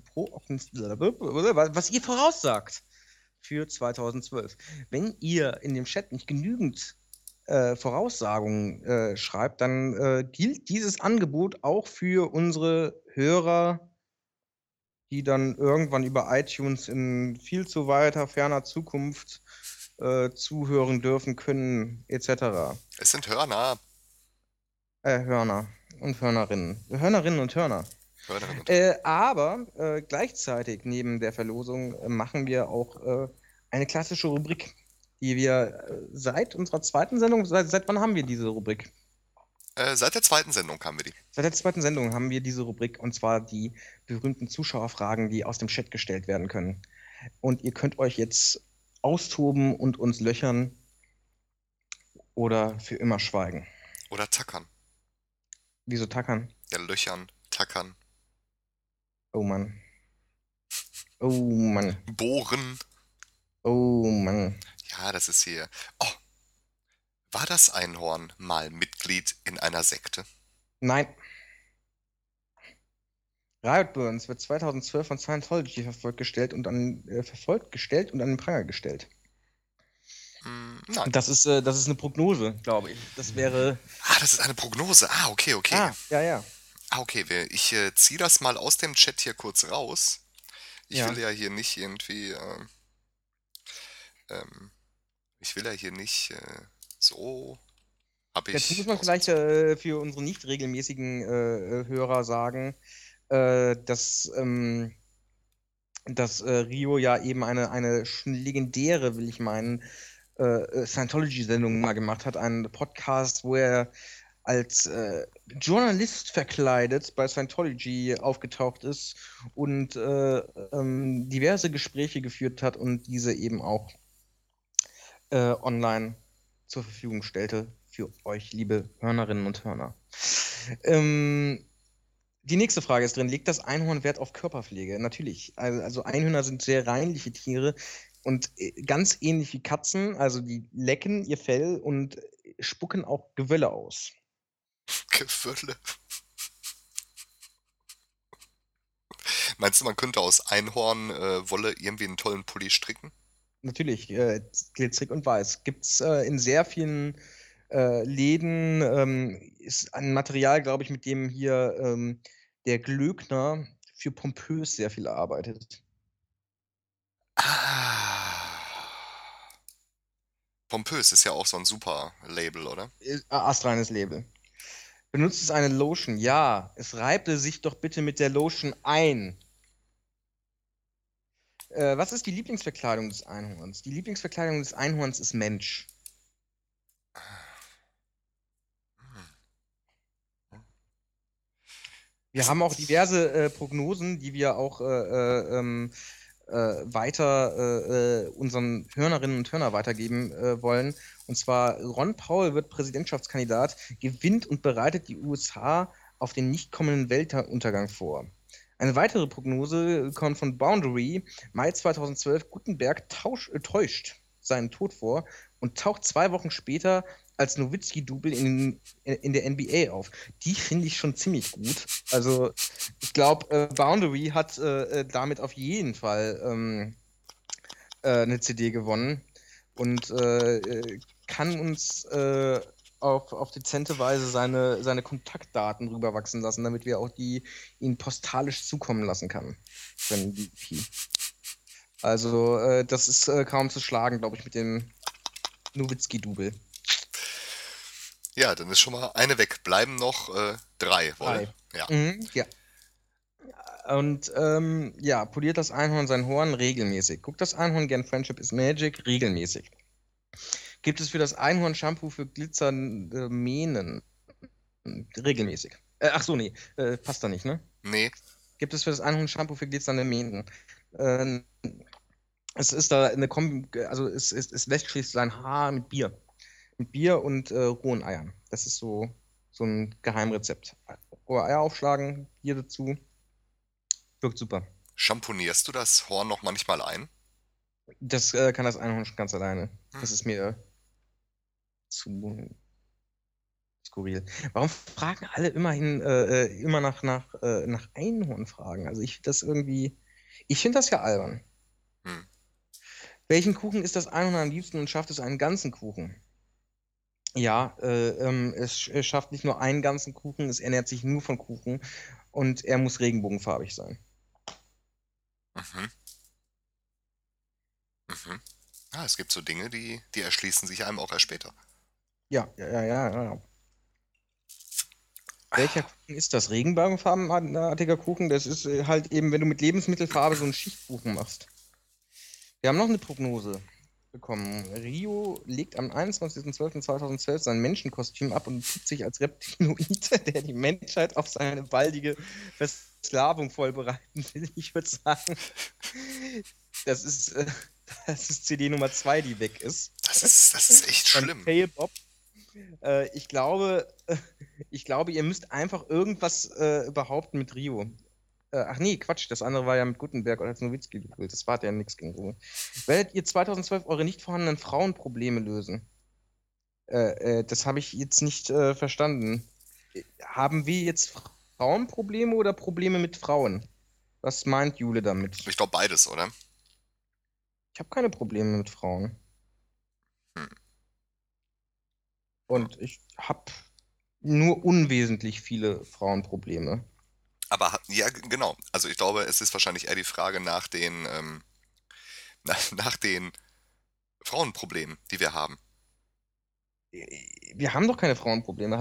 Speaker 1: was ihr voraussagt für 2012. Wenn ihr in dem Chat nicht genügend Voraussagungen schreibt, dann gilt dieses Angebot auch für unsere Hörer, die dann irgendwann über iTunes in viel zu weiter, ferner Zukunft zuhören dürfen können, etc.
Speaker 2: Es sind Hörner.
Speaker 1: Hörner und Hörnerinnen. Hörnerinnen und Hörner.
Speaker 2: Hörnerinnen und
Speaker 1: Aber gleichzeitig neben der Verlosung machen wir auch eine klassische Rubrik, die wir seit unserer zweiten Sendung, seit wann haben wir diese Rubrik?
Speaker 2: Seit der zweiten Sendung haben wir die.
Speaker 1: Seit der zweiten Sendung haben wir diese Rubrik, und zwar die berühmten Zuschauerfragen, die aus dem Chat gestellt werden können. Und ihr könnt euch jetzt austoben und uns löchern oder für immer schweigen.
Speaker 2: Oder tackern.
Speaker 1: Wieso tackern?
Speaker 2: Ja, löchern, tackern.
Speaker 1: Oh Mann. Oh Mann.
Speaker 2: Bohren.
Speaker 1: Oh Mann.
Speaker 2: Ja, das ist hier. Oh, war das Einhorn mal Mitglied in einer Sekte?
Speaker 1: Nein. Riot Burns wird 2012 von Scientology verfolgt und an den Pranger gestellt.
Speaker 2: Nein.
Speaker 1: Das ist eine Prognose, glaube ich. Das wäre.
Speaker 2: Das ist eine Prognose. Okay.
Speaker 1: Ja.
Speaker 2: Okay, ich ziehe das mal aus dem Chat hier kurz raus. Ich
Speaker 1: Ja.
Speaker 2: will ja hier nicht irgendwie. Ich will ja hier nicht so.
Speaker 1: Jetzt muss man vielleicht für unsere nicht regelmäßigen Hörer sagen, dass Rio ja eben eine legendäre, will ich meinen, Scientology-Sendung mal gemacht hat, einen Podcast, wo er als Journalist verkleidet bei Scientology aufgetaucht ist und diverse Gespräche geführt hat und diese eben auch online zur Verfügung stellte für euch, liebe Hörnerinnen und Hörner. Die nächste Frage ist drin: Legt das Einhorn Wert auf Körperpflege? Natürlich. Also Einhörner sind sehr reinliche Tiere und ganz ähnlich wie Katzen. Also die lecken ihr Fell und spucken auch Gewölle aus.
Speaker 2: Gewölle. Meinst du, man könnte aus Einhornwolle irgendwie einen tollen Pulli stricken?
Speaker 1: Natürlich, glitzrig und weiß. Gibt es in sehr vielen Läden. Ist ein Material, glaube ich, mit dem hier der Glöckner für pompös sehr viel arbeitet.
Speaker 2: Ah. Pompös ist ja auch so ein super Label, oder?
Speaker 1: Astreines Label. Benutzt es eine Lotion? Ja. Es reibte sich doch bitte mit der Lotion ein. Was ist die Lieblingsverkleidung des Einhorns? Die Lieblingsverkleidung des Einhorns ist Mensch. Wir haben auch diverse Prognosen, die wir auch weiter unseren Hörnerinnen und Hörner weitergeben wollen. Und zwar: Ron Paul wird Präsidentschaftskandidat, gewinnt und bereitet die USA auf den nicht kommenden Weltuntergang vor. Eine weitere Prognose kommt von Boundary: Mai 2012, Gutenberg täuscht seinen Tod vor und taucht 2 Wochen später als Nowitzki-Double in der NBA auf. Die finde ich schon ziemlich gut. Also ich glaube, Boundary hat damit auf jeden Fall eine CD gewonnen und kann uns auf dezente Weise seine Kontaktdaten rüberwachsen lassen, damit wir auch die ihn postalisch zukommen lassen kann. Also das ist kaum zu schlagen, glaube ich, mit dem Nowitzki-Double.
Speaker 2: Ja, dann ist schon mal eine weg. Bleiben noch 3, oder?
Speaker 1: 3.
Speaker 2: Ja.
Speaker 1: Ja. Und ja, poliert das Einhorn sein Horn? Regelmäßig. Guckt das Einhorn gern Friendship is Magic? Regelmäßig. Gibt es für das Einhorn Shampoo für glitzernde Mähnen? Regelmäßig. Ach so, nee, passt da nicht, ne?
Speaker 2: Nee.
Speaker 1: Gibt es für das Einhorn Shampoo für glitzernde Mähnen? Es ist da eine Kombi, also es wäscht schließlich sein Haar mit Bier. Mit Bier und rohen Eiern. Das ist so ein Geheimrezept. Rohe Eier aufschlagen, Bier dazu. Wirkt super.
Speaker 2: Champonierst du das Horn noch manchmal ein?
Speaker 1: Das kann das Einhorn schon ganz alleine. Das ist mir zu skurril. Warum fragen alle immerhin immer nach Einhornfragen? Also ich finde das ja albern.
Speaker 2: Hm.
Speaker 1: Welchen Kuchen isst das Einhorn am liebsten und schafft es einen ganzen Kuchen? Ja, es schafft nicht nur einen ganzen Kuchen, es ernährt sich nur von Kuchen und er muss regenbogenfarbig sein.
Speaker 2: Mhm. Mhm. Ah, es gibt so Dinge, die erschließen sich einem auch erst später.
Speaker 1: Ja. Welcher Kuchen ist das? Regenbogenfarbenartiger Kuchen? Das ist halt eben, wenn du mit Lebensmittelfarbe so einen Schichtkuchen machst. Wir haben noch eine Prognose bekommen. Rio legt am 21.12.2012 sein Menschenkostüm ab und tut sich als Reptiloid, der die Menschheit auf seine baldige Versklavung vorbereiten will. Ich würde sagen, das ist CD Nummer 2, die weg ist.
Speaker 2: Das ist echt schlimm.
Speaker 1: Hey Bob. Ich glaube, ihr müsst einfach irgendwas behaupten mit Rio. Ach nee, Quatsch, das andere war ja mit Gutenberg oder als Nowitzki. Das war ja nichts gegen Rio. Werdet ihr 2012 eure nicht vorhandenen Frauenprobleme lösen? Das habe ich jetzt nicht verstanden. Haben wir jetzt Frauenprobleme oder Probleme mit Frauen? Was meint Jule damit?
Speaker 2: Ich glaube beides, oder?
Speaker 1: Ich habe keine Probleme mit Frauen. Und ich habe nur unwesentlich viele Frauenprobleme.
Speaker 2: Aber ja, genau. Also ich glaube, es ist wahrscheinlich eher die Frage nach den nach den Frauenproblemen, die wir haben.
Speaker 1: Wir haben doch keine Frauenprobleme.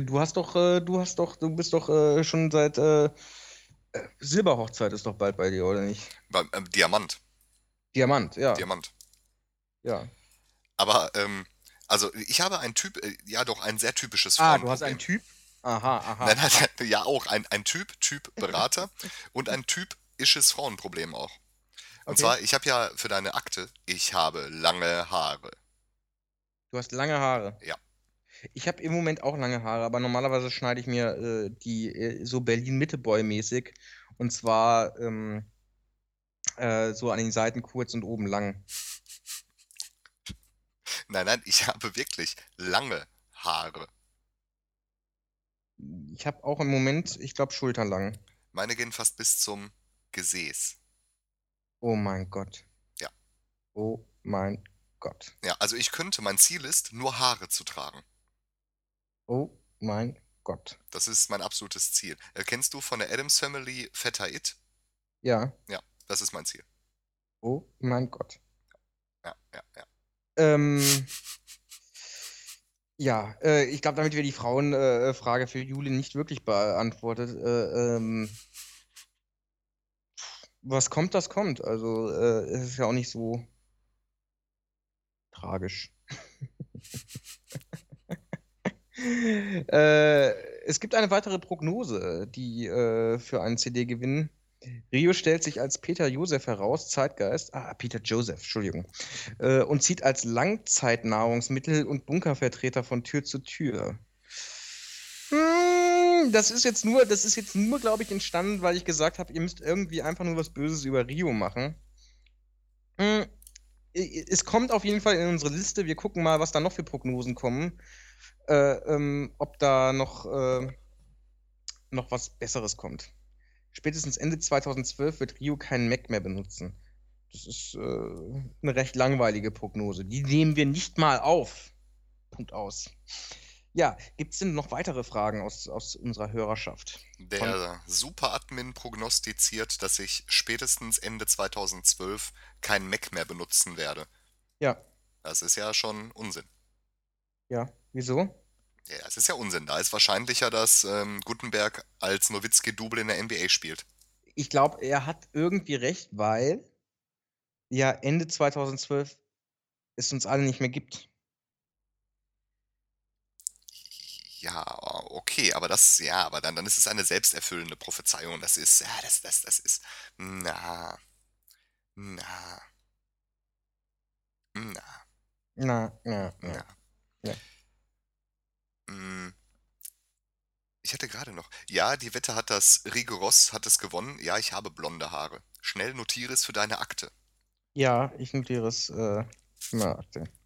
Speaker 1: Du bist doch schon seit Silberhochzeit ist doch bald bei dir, oder nicht?
Speaker 2: Diamant.
Speaker 1: Diamant, ja.
Speaker 2: Diamant.
Speaker 1: Ja.
Speaker 2: Aber, also ich habe ja doch, ein sehr typisches
Speaker 1: Ah, du hast einen
Speaker 2: Frauenproblem.
Speaker 1: Typ? Aha, aha,
Speaker 2: Nein, nein,
Speaker 1: aha.
Speaker 2: ja auch ein Typ Berater und ein typisches Frauenproblem auch. Und
Speaker 1: Okay.
Speaker 2: zwar, ich habe ja für deine Akte, ich habe lange Haare.
Speaker 1: Du hast lange Haare.
Speaker 2: Ja.
Speaker 1: Ich habe im Moment auch lange Haare, aber normalerweise schneide ich mir die so Berlin-Mitte-Boy-mäßig. Und zwar so an den Seiten kurz und oben lang.
Speaker 2: Nein, nein, ich habe wirklich lange Haare.
Speaker 1: Ich habe auch im Moment, ich glaube, schulterlang.
Speaker 2: Meine gehen fast bis zum Gesäß.
Speaker 1: Oh mein Gott.
Speaker 2: Ja.
Speaker 1: Oh mein Gott.
Speaker 2: Ja, also mein Ziel ist, nur Haare zu tragen.
Speaker 1: Oh mein Gott.
Speaker 2: Das ist mein absolutes Ziel. Kennst du von der Addams Family Fetter It?
Speaker 1: Ja.
Speaker 2: Ja, das ist mein Ziel.
Speaker 1: Oh mein Gott.
Speaker 2: Ja, ja, ja.
Speaker 1: Ähm, ja, ich glaube, damit wir die Frauenfrage für Juli nicht wirklich beantwortet. Was kommt, das kommt. Also, es ist ja auch nicht so tragisch. Es gibt eine weitere Prognose, die für einen CD-Gewinn. Rio stellt sich als Peter Joseph heraus, Zeitgeist, Peter Joseph, Entschuldigung, und zieht als Langzeitnahrungsmittel- und Bunkervertreter von Tür zu Tür. Das ist jetzt nur, glaube ich, entstanden, weil ich gesagt habe, ihr müsst irgendwie einfach nur was Böses über Rio machen. Hm, Es kommt auf jeden Fall in unsere Liste. Wir gucken mal, was da noch für Prognosen kommen. Ob da noch was Besseres kommt. Spätestens Ende 2012 wird Rio keinen Mac mehr benutzen. Das ist eine recht langweilige Prognose. Die nehmen wir nicht mal auf. Punkt aus. Ja, gibt es denn noch weitere Fragen aus unserer Hörerschaft?
Speaker 2: Der Super-Admin prognostiziert, dass ich spätestens Ende 2012 kein Mac mehr benutzen werde.
Speaker 1: Ja,
Speaker 2: Das ist ja schon Unsinn.
Speaker 1: ja. Wieso?
Speaker 2: Ja, es ist ja Unsinn. Da ist wahrscheinlicher, dass Gutenberg als Nowitzki-Double in der NBA spielt.
Speaker 1: Ich glaube, er hat irgendwie recht, weil ja Ende 2012 es uns alle nicht mehr gibt.
Speaker 2: Ja, okay, aber dann ist es eine selbsterfüllende Prophezeiung. Das ist, ja, das ist, na, na, na,
Speaker 1: Na.
Speaker 2: na. Mm, Ich hatte gerade noch. Ja, die Wette hat Rigoros hat es gewonnen. Ja, ich habe blonde Haare. Schnell notiere es für deine Akte.
Speaker 1: Ja, ich notiere es. Na,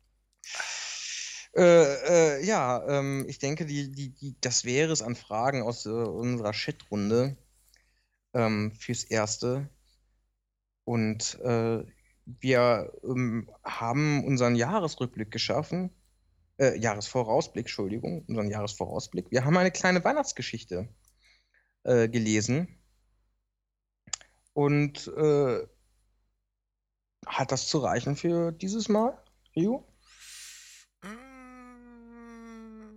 Speaker 1: ja, ich denke, das wäre es an Fragen aus unserer Chatrunde fürs Erste. Und wir haben unseren Jahresrückblick geschaffen. Jahresvorausblick, Entschuldigung, unseren Jahresvorausblick. Wir haben eine kleine Weihnachtsgeschichte gelesen. Und hat das zu reichen für dieses Mal, Rio?
Speaker 2: Mm,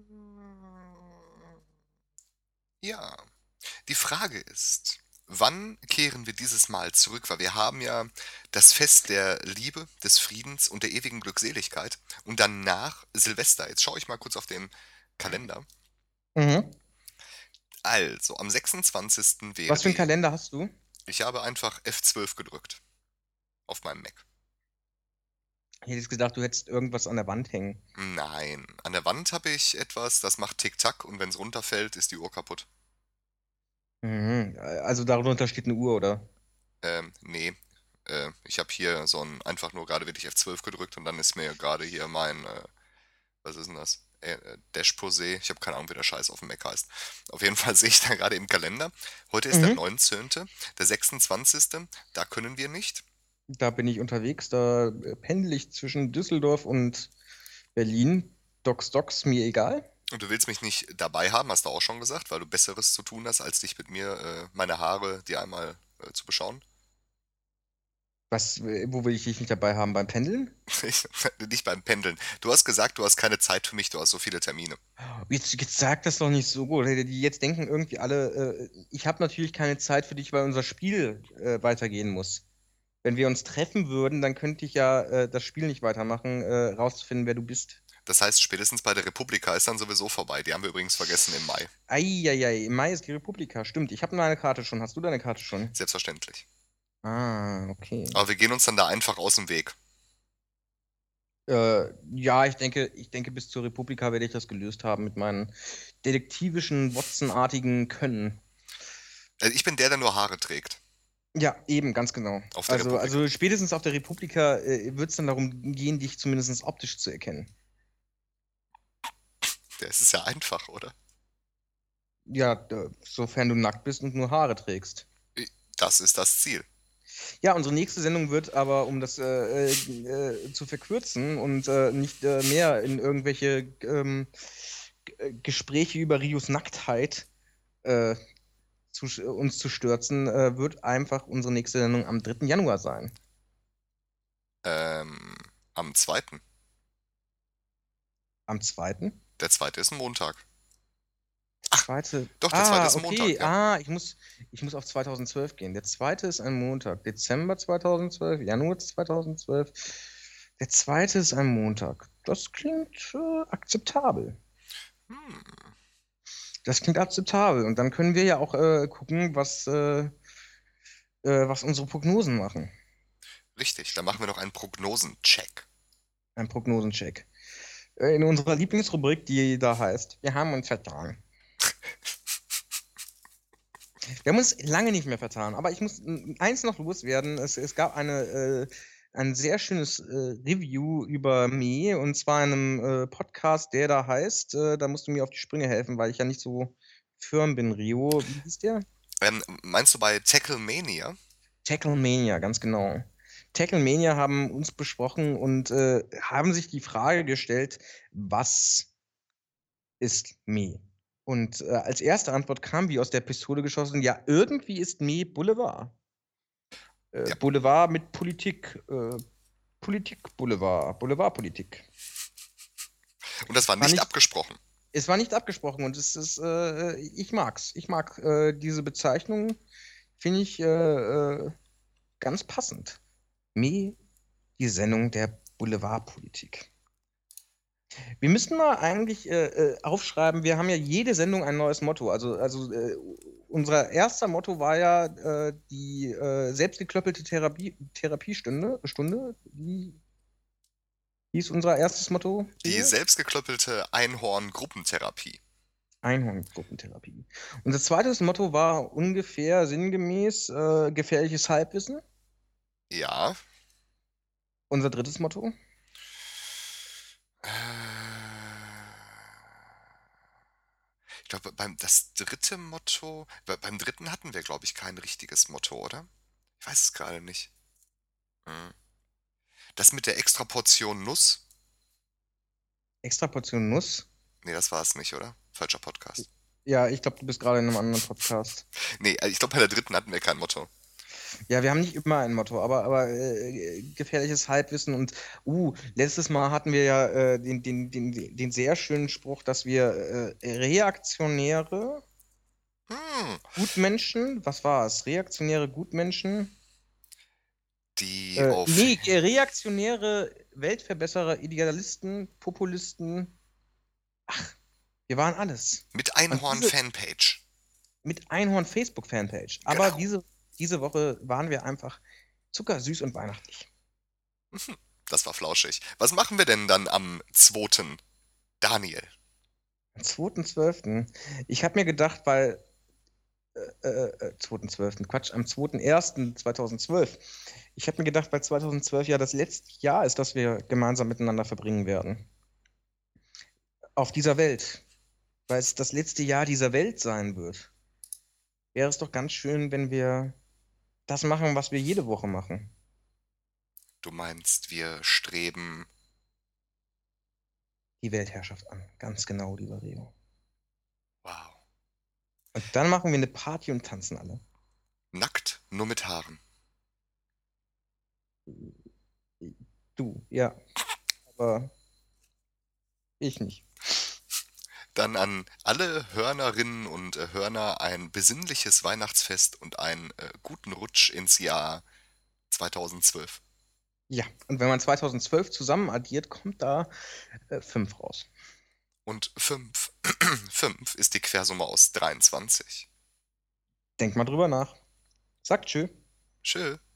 Speaker 2: Ja. Die Frage ist, wann kehren wir dieses Mal zurück? Weil wir haben ja das Fest der Liebe, des Friedens und der ewigen Glückseligkeit und danach Silvester. Jetzt schaue ich mal kurz auf den Kalender.
Speaker 1: Mhm.
Speaker 2: Also, am 26. wäre
Speaker 1: Was für einen
Speaker 2: die.
Speaker 1: Kalender hast du?
Speaker 2: Ich habe einfach F12 gedrückt auf meinem Mac.
Speaker 1: Ich hätte jetzt gedacht, du hättest irgendwas an der Wand hängen.
Speaker 2: Nein, an der Wand habe ich etwas, das macht Tick-Tack und wenn es runterfällt, ist die Uhr kaputt.
Speaker 1: Mhm. Also darunter steht eine Uhr, oder?
Speaker 2: Nee. Ich habe hier einfach nur gerade wirklich F12 gedrückt und dann ist mir gerade hier was ist denn das? Dash Posé. Ich habe keine Ahnung, wie der Scheiß auf dem Mac heißt. Auf jeden Fall sehe ich da gerade im Kalender. Heute ist der
Speaker 1: Mhm.
Speaker 2: 19., der 26., da können wir nicht.
Speaker 1: Da bin ich unterwegs, da pendel ich zwischen Düsseldorf und Berlin. Docs, mir egal.
Speaker 2: Und du willst mich nicht dabei haben, hast du auch schon gesagt, weil du Besseres zu tun hast, als dich mit mir, meine Haare dir einmal zu beschauen.
Speaker 1: Wo will ich dich nicht dabei haben? Beim Pendeln?
Speaker 2: Nicht beim Pendeln. Du hast gesagt, du hast keine Zeit für mich, du hast so viele Termine.
Speaker 1: Jetzt sag das doch nicht so gut. Die jetzt denken irgendwie alle, ich habe natürlich keine Zeit für dich, weil unser Spiel weitergehen muss. wenn wir uns treffen würden, dann könnte ich ja das Spiel nicht weitermachen, rauszufinden, wer du bist.
Speaker 2: Das heißt, spätestens bei der Republika ist dann sowieso vorbei. Die haben wir übrigens vergessen im Mai.
Speaker 1: Eieiei, im Mai ist die Republika, stimmt. Ich habe meine Karte schon. Hast du deine Karte schon?
Speaker 2: Selbstverständlich.
Speaker 1: Ah, okay.
Speaker 2: Aber wir gehen uns dann da einfach aus dem Weg.
Speaker 1: Ja, ich denke, bis zur Republika werde ich das gelöst haben mit meinen detektivischen, Watson-artigen Können.
Speaker 2: Ich bin der nur Haare trägt.
Speaker 1: Ja, eben, ganz genau.
Speaker 2: Auf der Republika.
Speaker 1: Also spätestens auf der Republika wird es dann darum gehen, dich zumindest optisch zu erkennen.
Speaker 2: Das ist ja einfach, oder?
Speaker 1: Ja, sofern du nackt bist und nur Haare trägst.
Speaker 2: Das ist das Ziel.
Speaker 1: Ja, unsere nächste Sendung wird aber, um das zu verkürzen und nicht mehr in irgendwelche Gespräche über Rios Nacktheit uns zu stürzen, wird einfach unsere nächste Sendung am 3. Januar sein.
Speaker 2: Am 2.
Speaker 1: Am 2.?
Speaker 2: Der 2. ist ein Montag.
Speaker 1: Zweite.
Speaker 2: Doch, der 2. ist ein
Speaker 1: Okay.
Speaker 2: Montag, ja.
Speaker 1: Ich muss auf 2012 gehen. Der 2. ist ein Montag. Dezember 2012, Januar 2012. Der 2. ist ein Montag. Das klingt akzeptabel. Das klingt akzeptabel. Und dann können wir ja auch gucken, was unsere Prognosen machen.
Speaker 2: Richtig, dann machen wir noch einen Prognosencheck.
Speaker 1: Ein Prognosencheck. In unserer Lieblingsrubrik, die da heißt, wir haben uns vertan. Wir haben uns lange nicht mehr vertan, aber ich muss eins noch loswerden. Es gab ein sehr schönes Review über Me, und zwar in einem Podcast, der da heißt, da musst du mir auf die Sprünge helfen, weil ich ja nicht so firm bin, Rio. Wie hieß der?
Speaker 2: Meinst du bei Tacklemania?
Speaker 1: Tacklemania, ganz genau. Tacklemania haben uns besprochen und haben sich die Frage gestellt, was ist Me? Und als erste Antwort kam wie aus der Pistole geschossen, ja, irgendwie ist Me Boulevard.
Speaker 2: Ja.
Speaker 1: Boulevard mit Politik. Politik-Boulevard. Boulevardpolitik.
Speaker 2: Und das war nicht abgesprochen.
Speaker 1: Es war nicht abgesprochen und es ist, ich mag's. Ich mag diese Bezeichnung, finde ich ganz passend. Me, die Sendung der Boulevardpolitik. Wir müssten mal eigentlich aufschreiben, wir haben ja jede Sendung ein neues Motto. Also unser erster Motto war ja die selbstgeklöppelte Therapiestunde. Wie hieß unser erstes Motto?
Speaker 2: Die selbstgeklöppelte Einhorn-Gruppentherapie.
Speaker 1: Einhorn-Gruppentherapie. Unser zweites Motto war ungefähr sinngemäß gefährliches Halbwissen.
Speaker 2: Ja.
Speaker 1: Unser drittes Motto?
Speaker 2: Ich glaube, beim dritten hatten wir, glaube ich, kein richtiges Motto, oder? Ich weiß es gerade nicht. Das mit der Extraportion Nuss?
Speaker 1: Extraportion Nuss?
Speaker 2: Nee, das war es nicht, oder? Falscher Podcast.
Speaker 1: Ja, ich glaube, du bist gerade in einem anderen Podcast.
Speaker 2: Nee, ich glaube, bei der dritten hatten wir kein Motto.
Speaker 1: Ja, wir haben nicht immer ein Motto, aber gefährliches Halbwissen und letztes Mal hatten wir ja den sehr schönen Spruch, dass wir reaktionäre Gutmenschen, was war es? Reaktionäre Gutmenschen?
Speaker 2: Die auf...
Speaker 1: reaktionäre Weltverbesserer, Idealisten, Populisten. Ach, wir waren alles.
Speaker 2: Mit Einhorn-Fanpage.
Speaker 1: Mit Einhorn-Facebook-Fanpage. Aber diese Woche waren wir einfach zuckersüß und weihnachtlich.
Speaker 2: Das war flauschig. Was machen wir denn dann am 2. Daniel?
Speaker 1: Am 2.12. Ich habe mir gedacht, weil 2.12. Quatsch, am 2.1.2012. Ich habe mir gedacht, weil 2012 ja das letzte Jahr ist, das wir gemeinsam miteinander verbringen werden. Auf dieser Welt. Weil es das letzte Jahr dieser Welt sein wird. Wäre es doch ganz schön, wenn wir das machen, was wir jede Woche machen.
Speaker 2: Du meinst, wir streben
Speaker 1: die Weltherrschaft an. Ganz genau, lieber Rio.
Speaker 2: Wow.
Speaker 1: Und dann machen wir eine Party und tanzen alle.
Speaker 2: Nackt, nur mit Haaren.
Speaker 1: Du, ja. Aber ich nicht.
Speaker 2: Dann an alle Hörnerinnen und Hörner ein besinnliches Weihnachtsfest und einen guten Rutsch ins Jahr 2012.
Speaker 1: Ja, und wenn man 2012 zusammen addiert, kommt da 5 raus.
Speaker 2: Und 5 5 ist die Quersumme aus 23.
Speaker 1: Denk mal drüber nach. Sagt tschö.
Speaker 2: Tschö.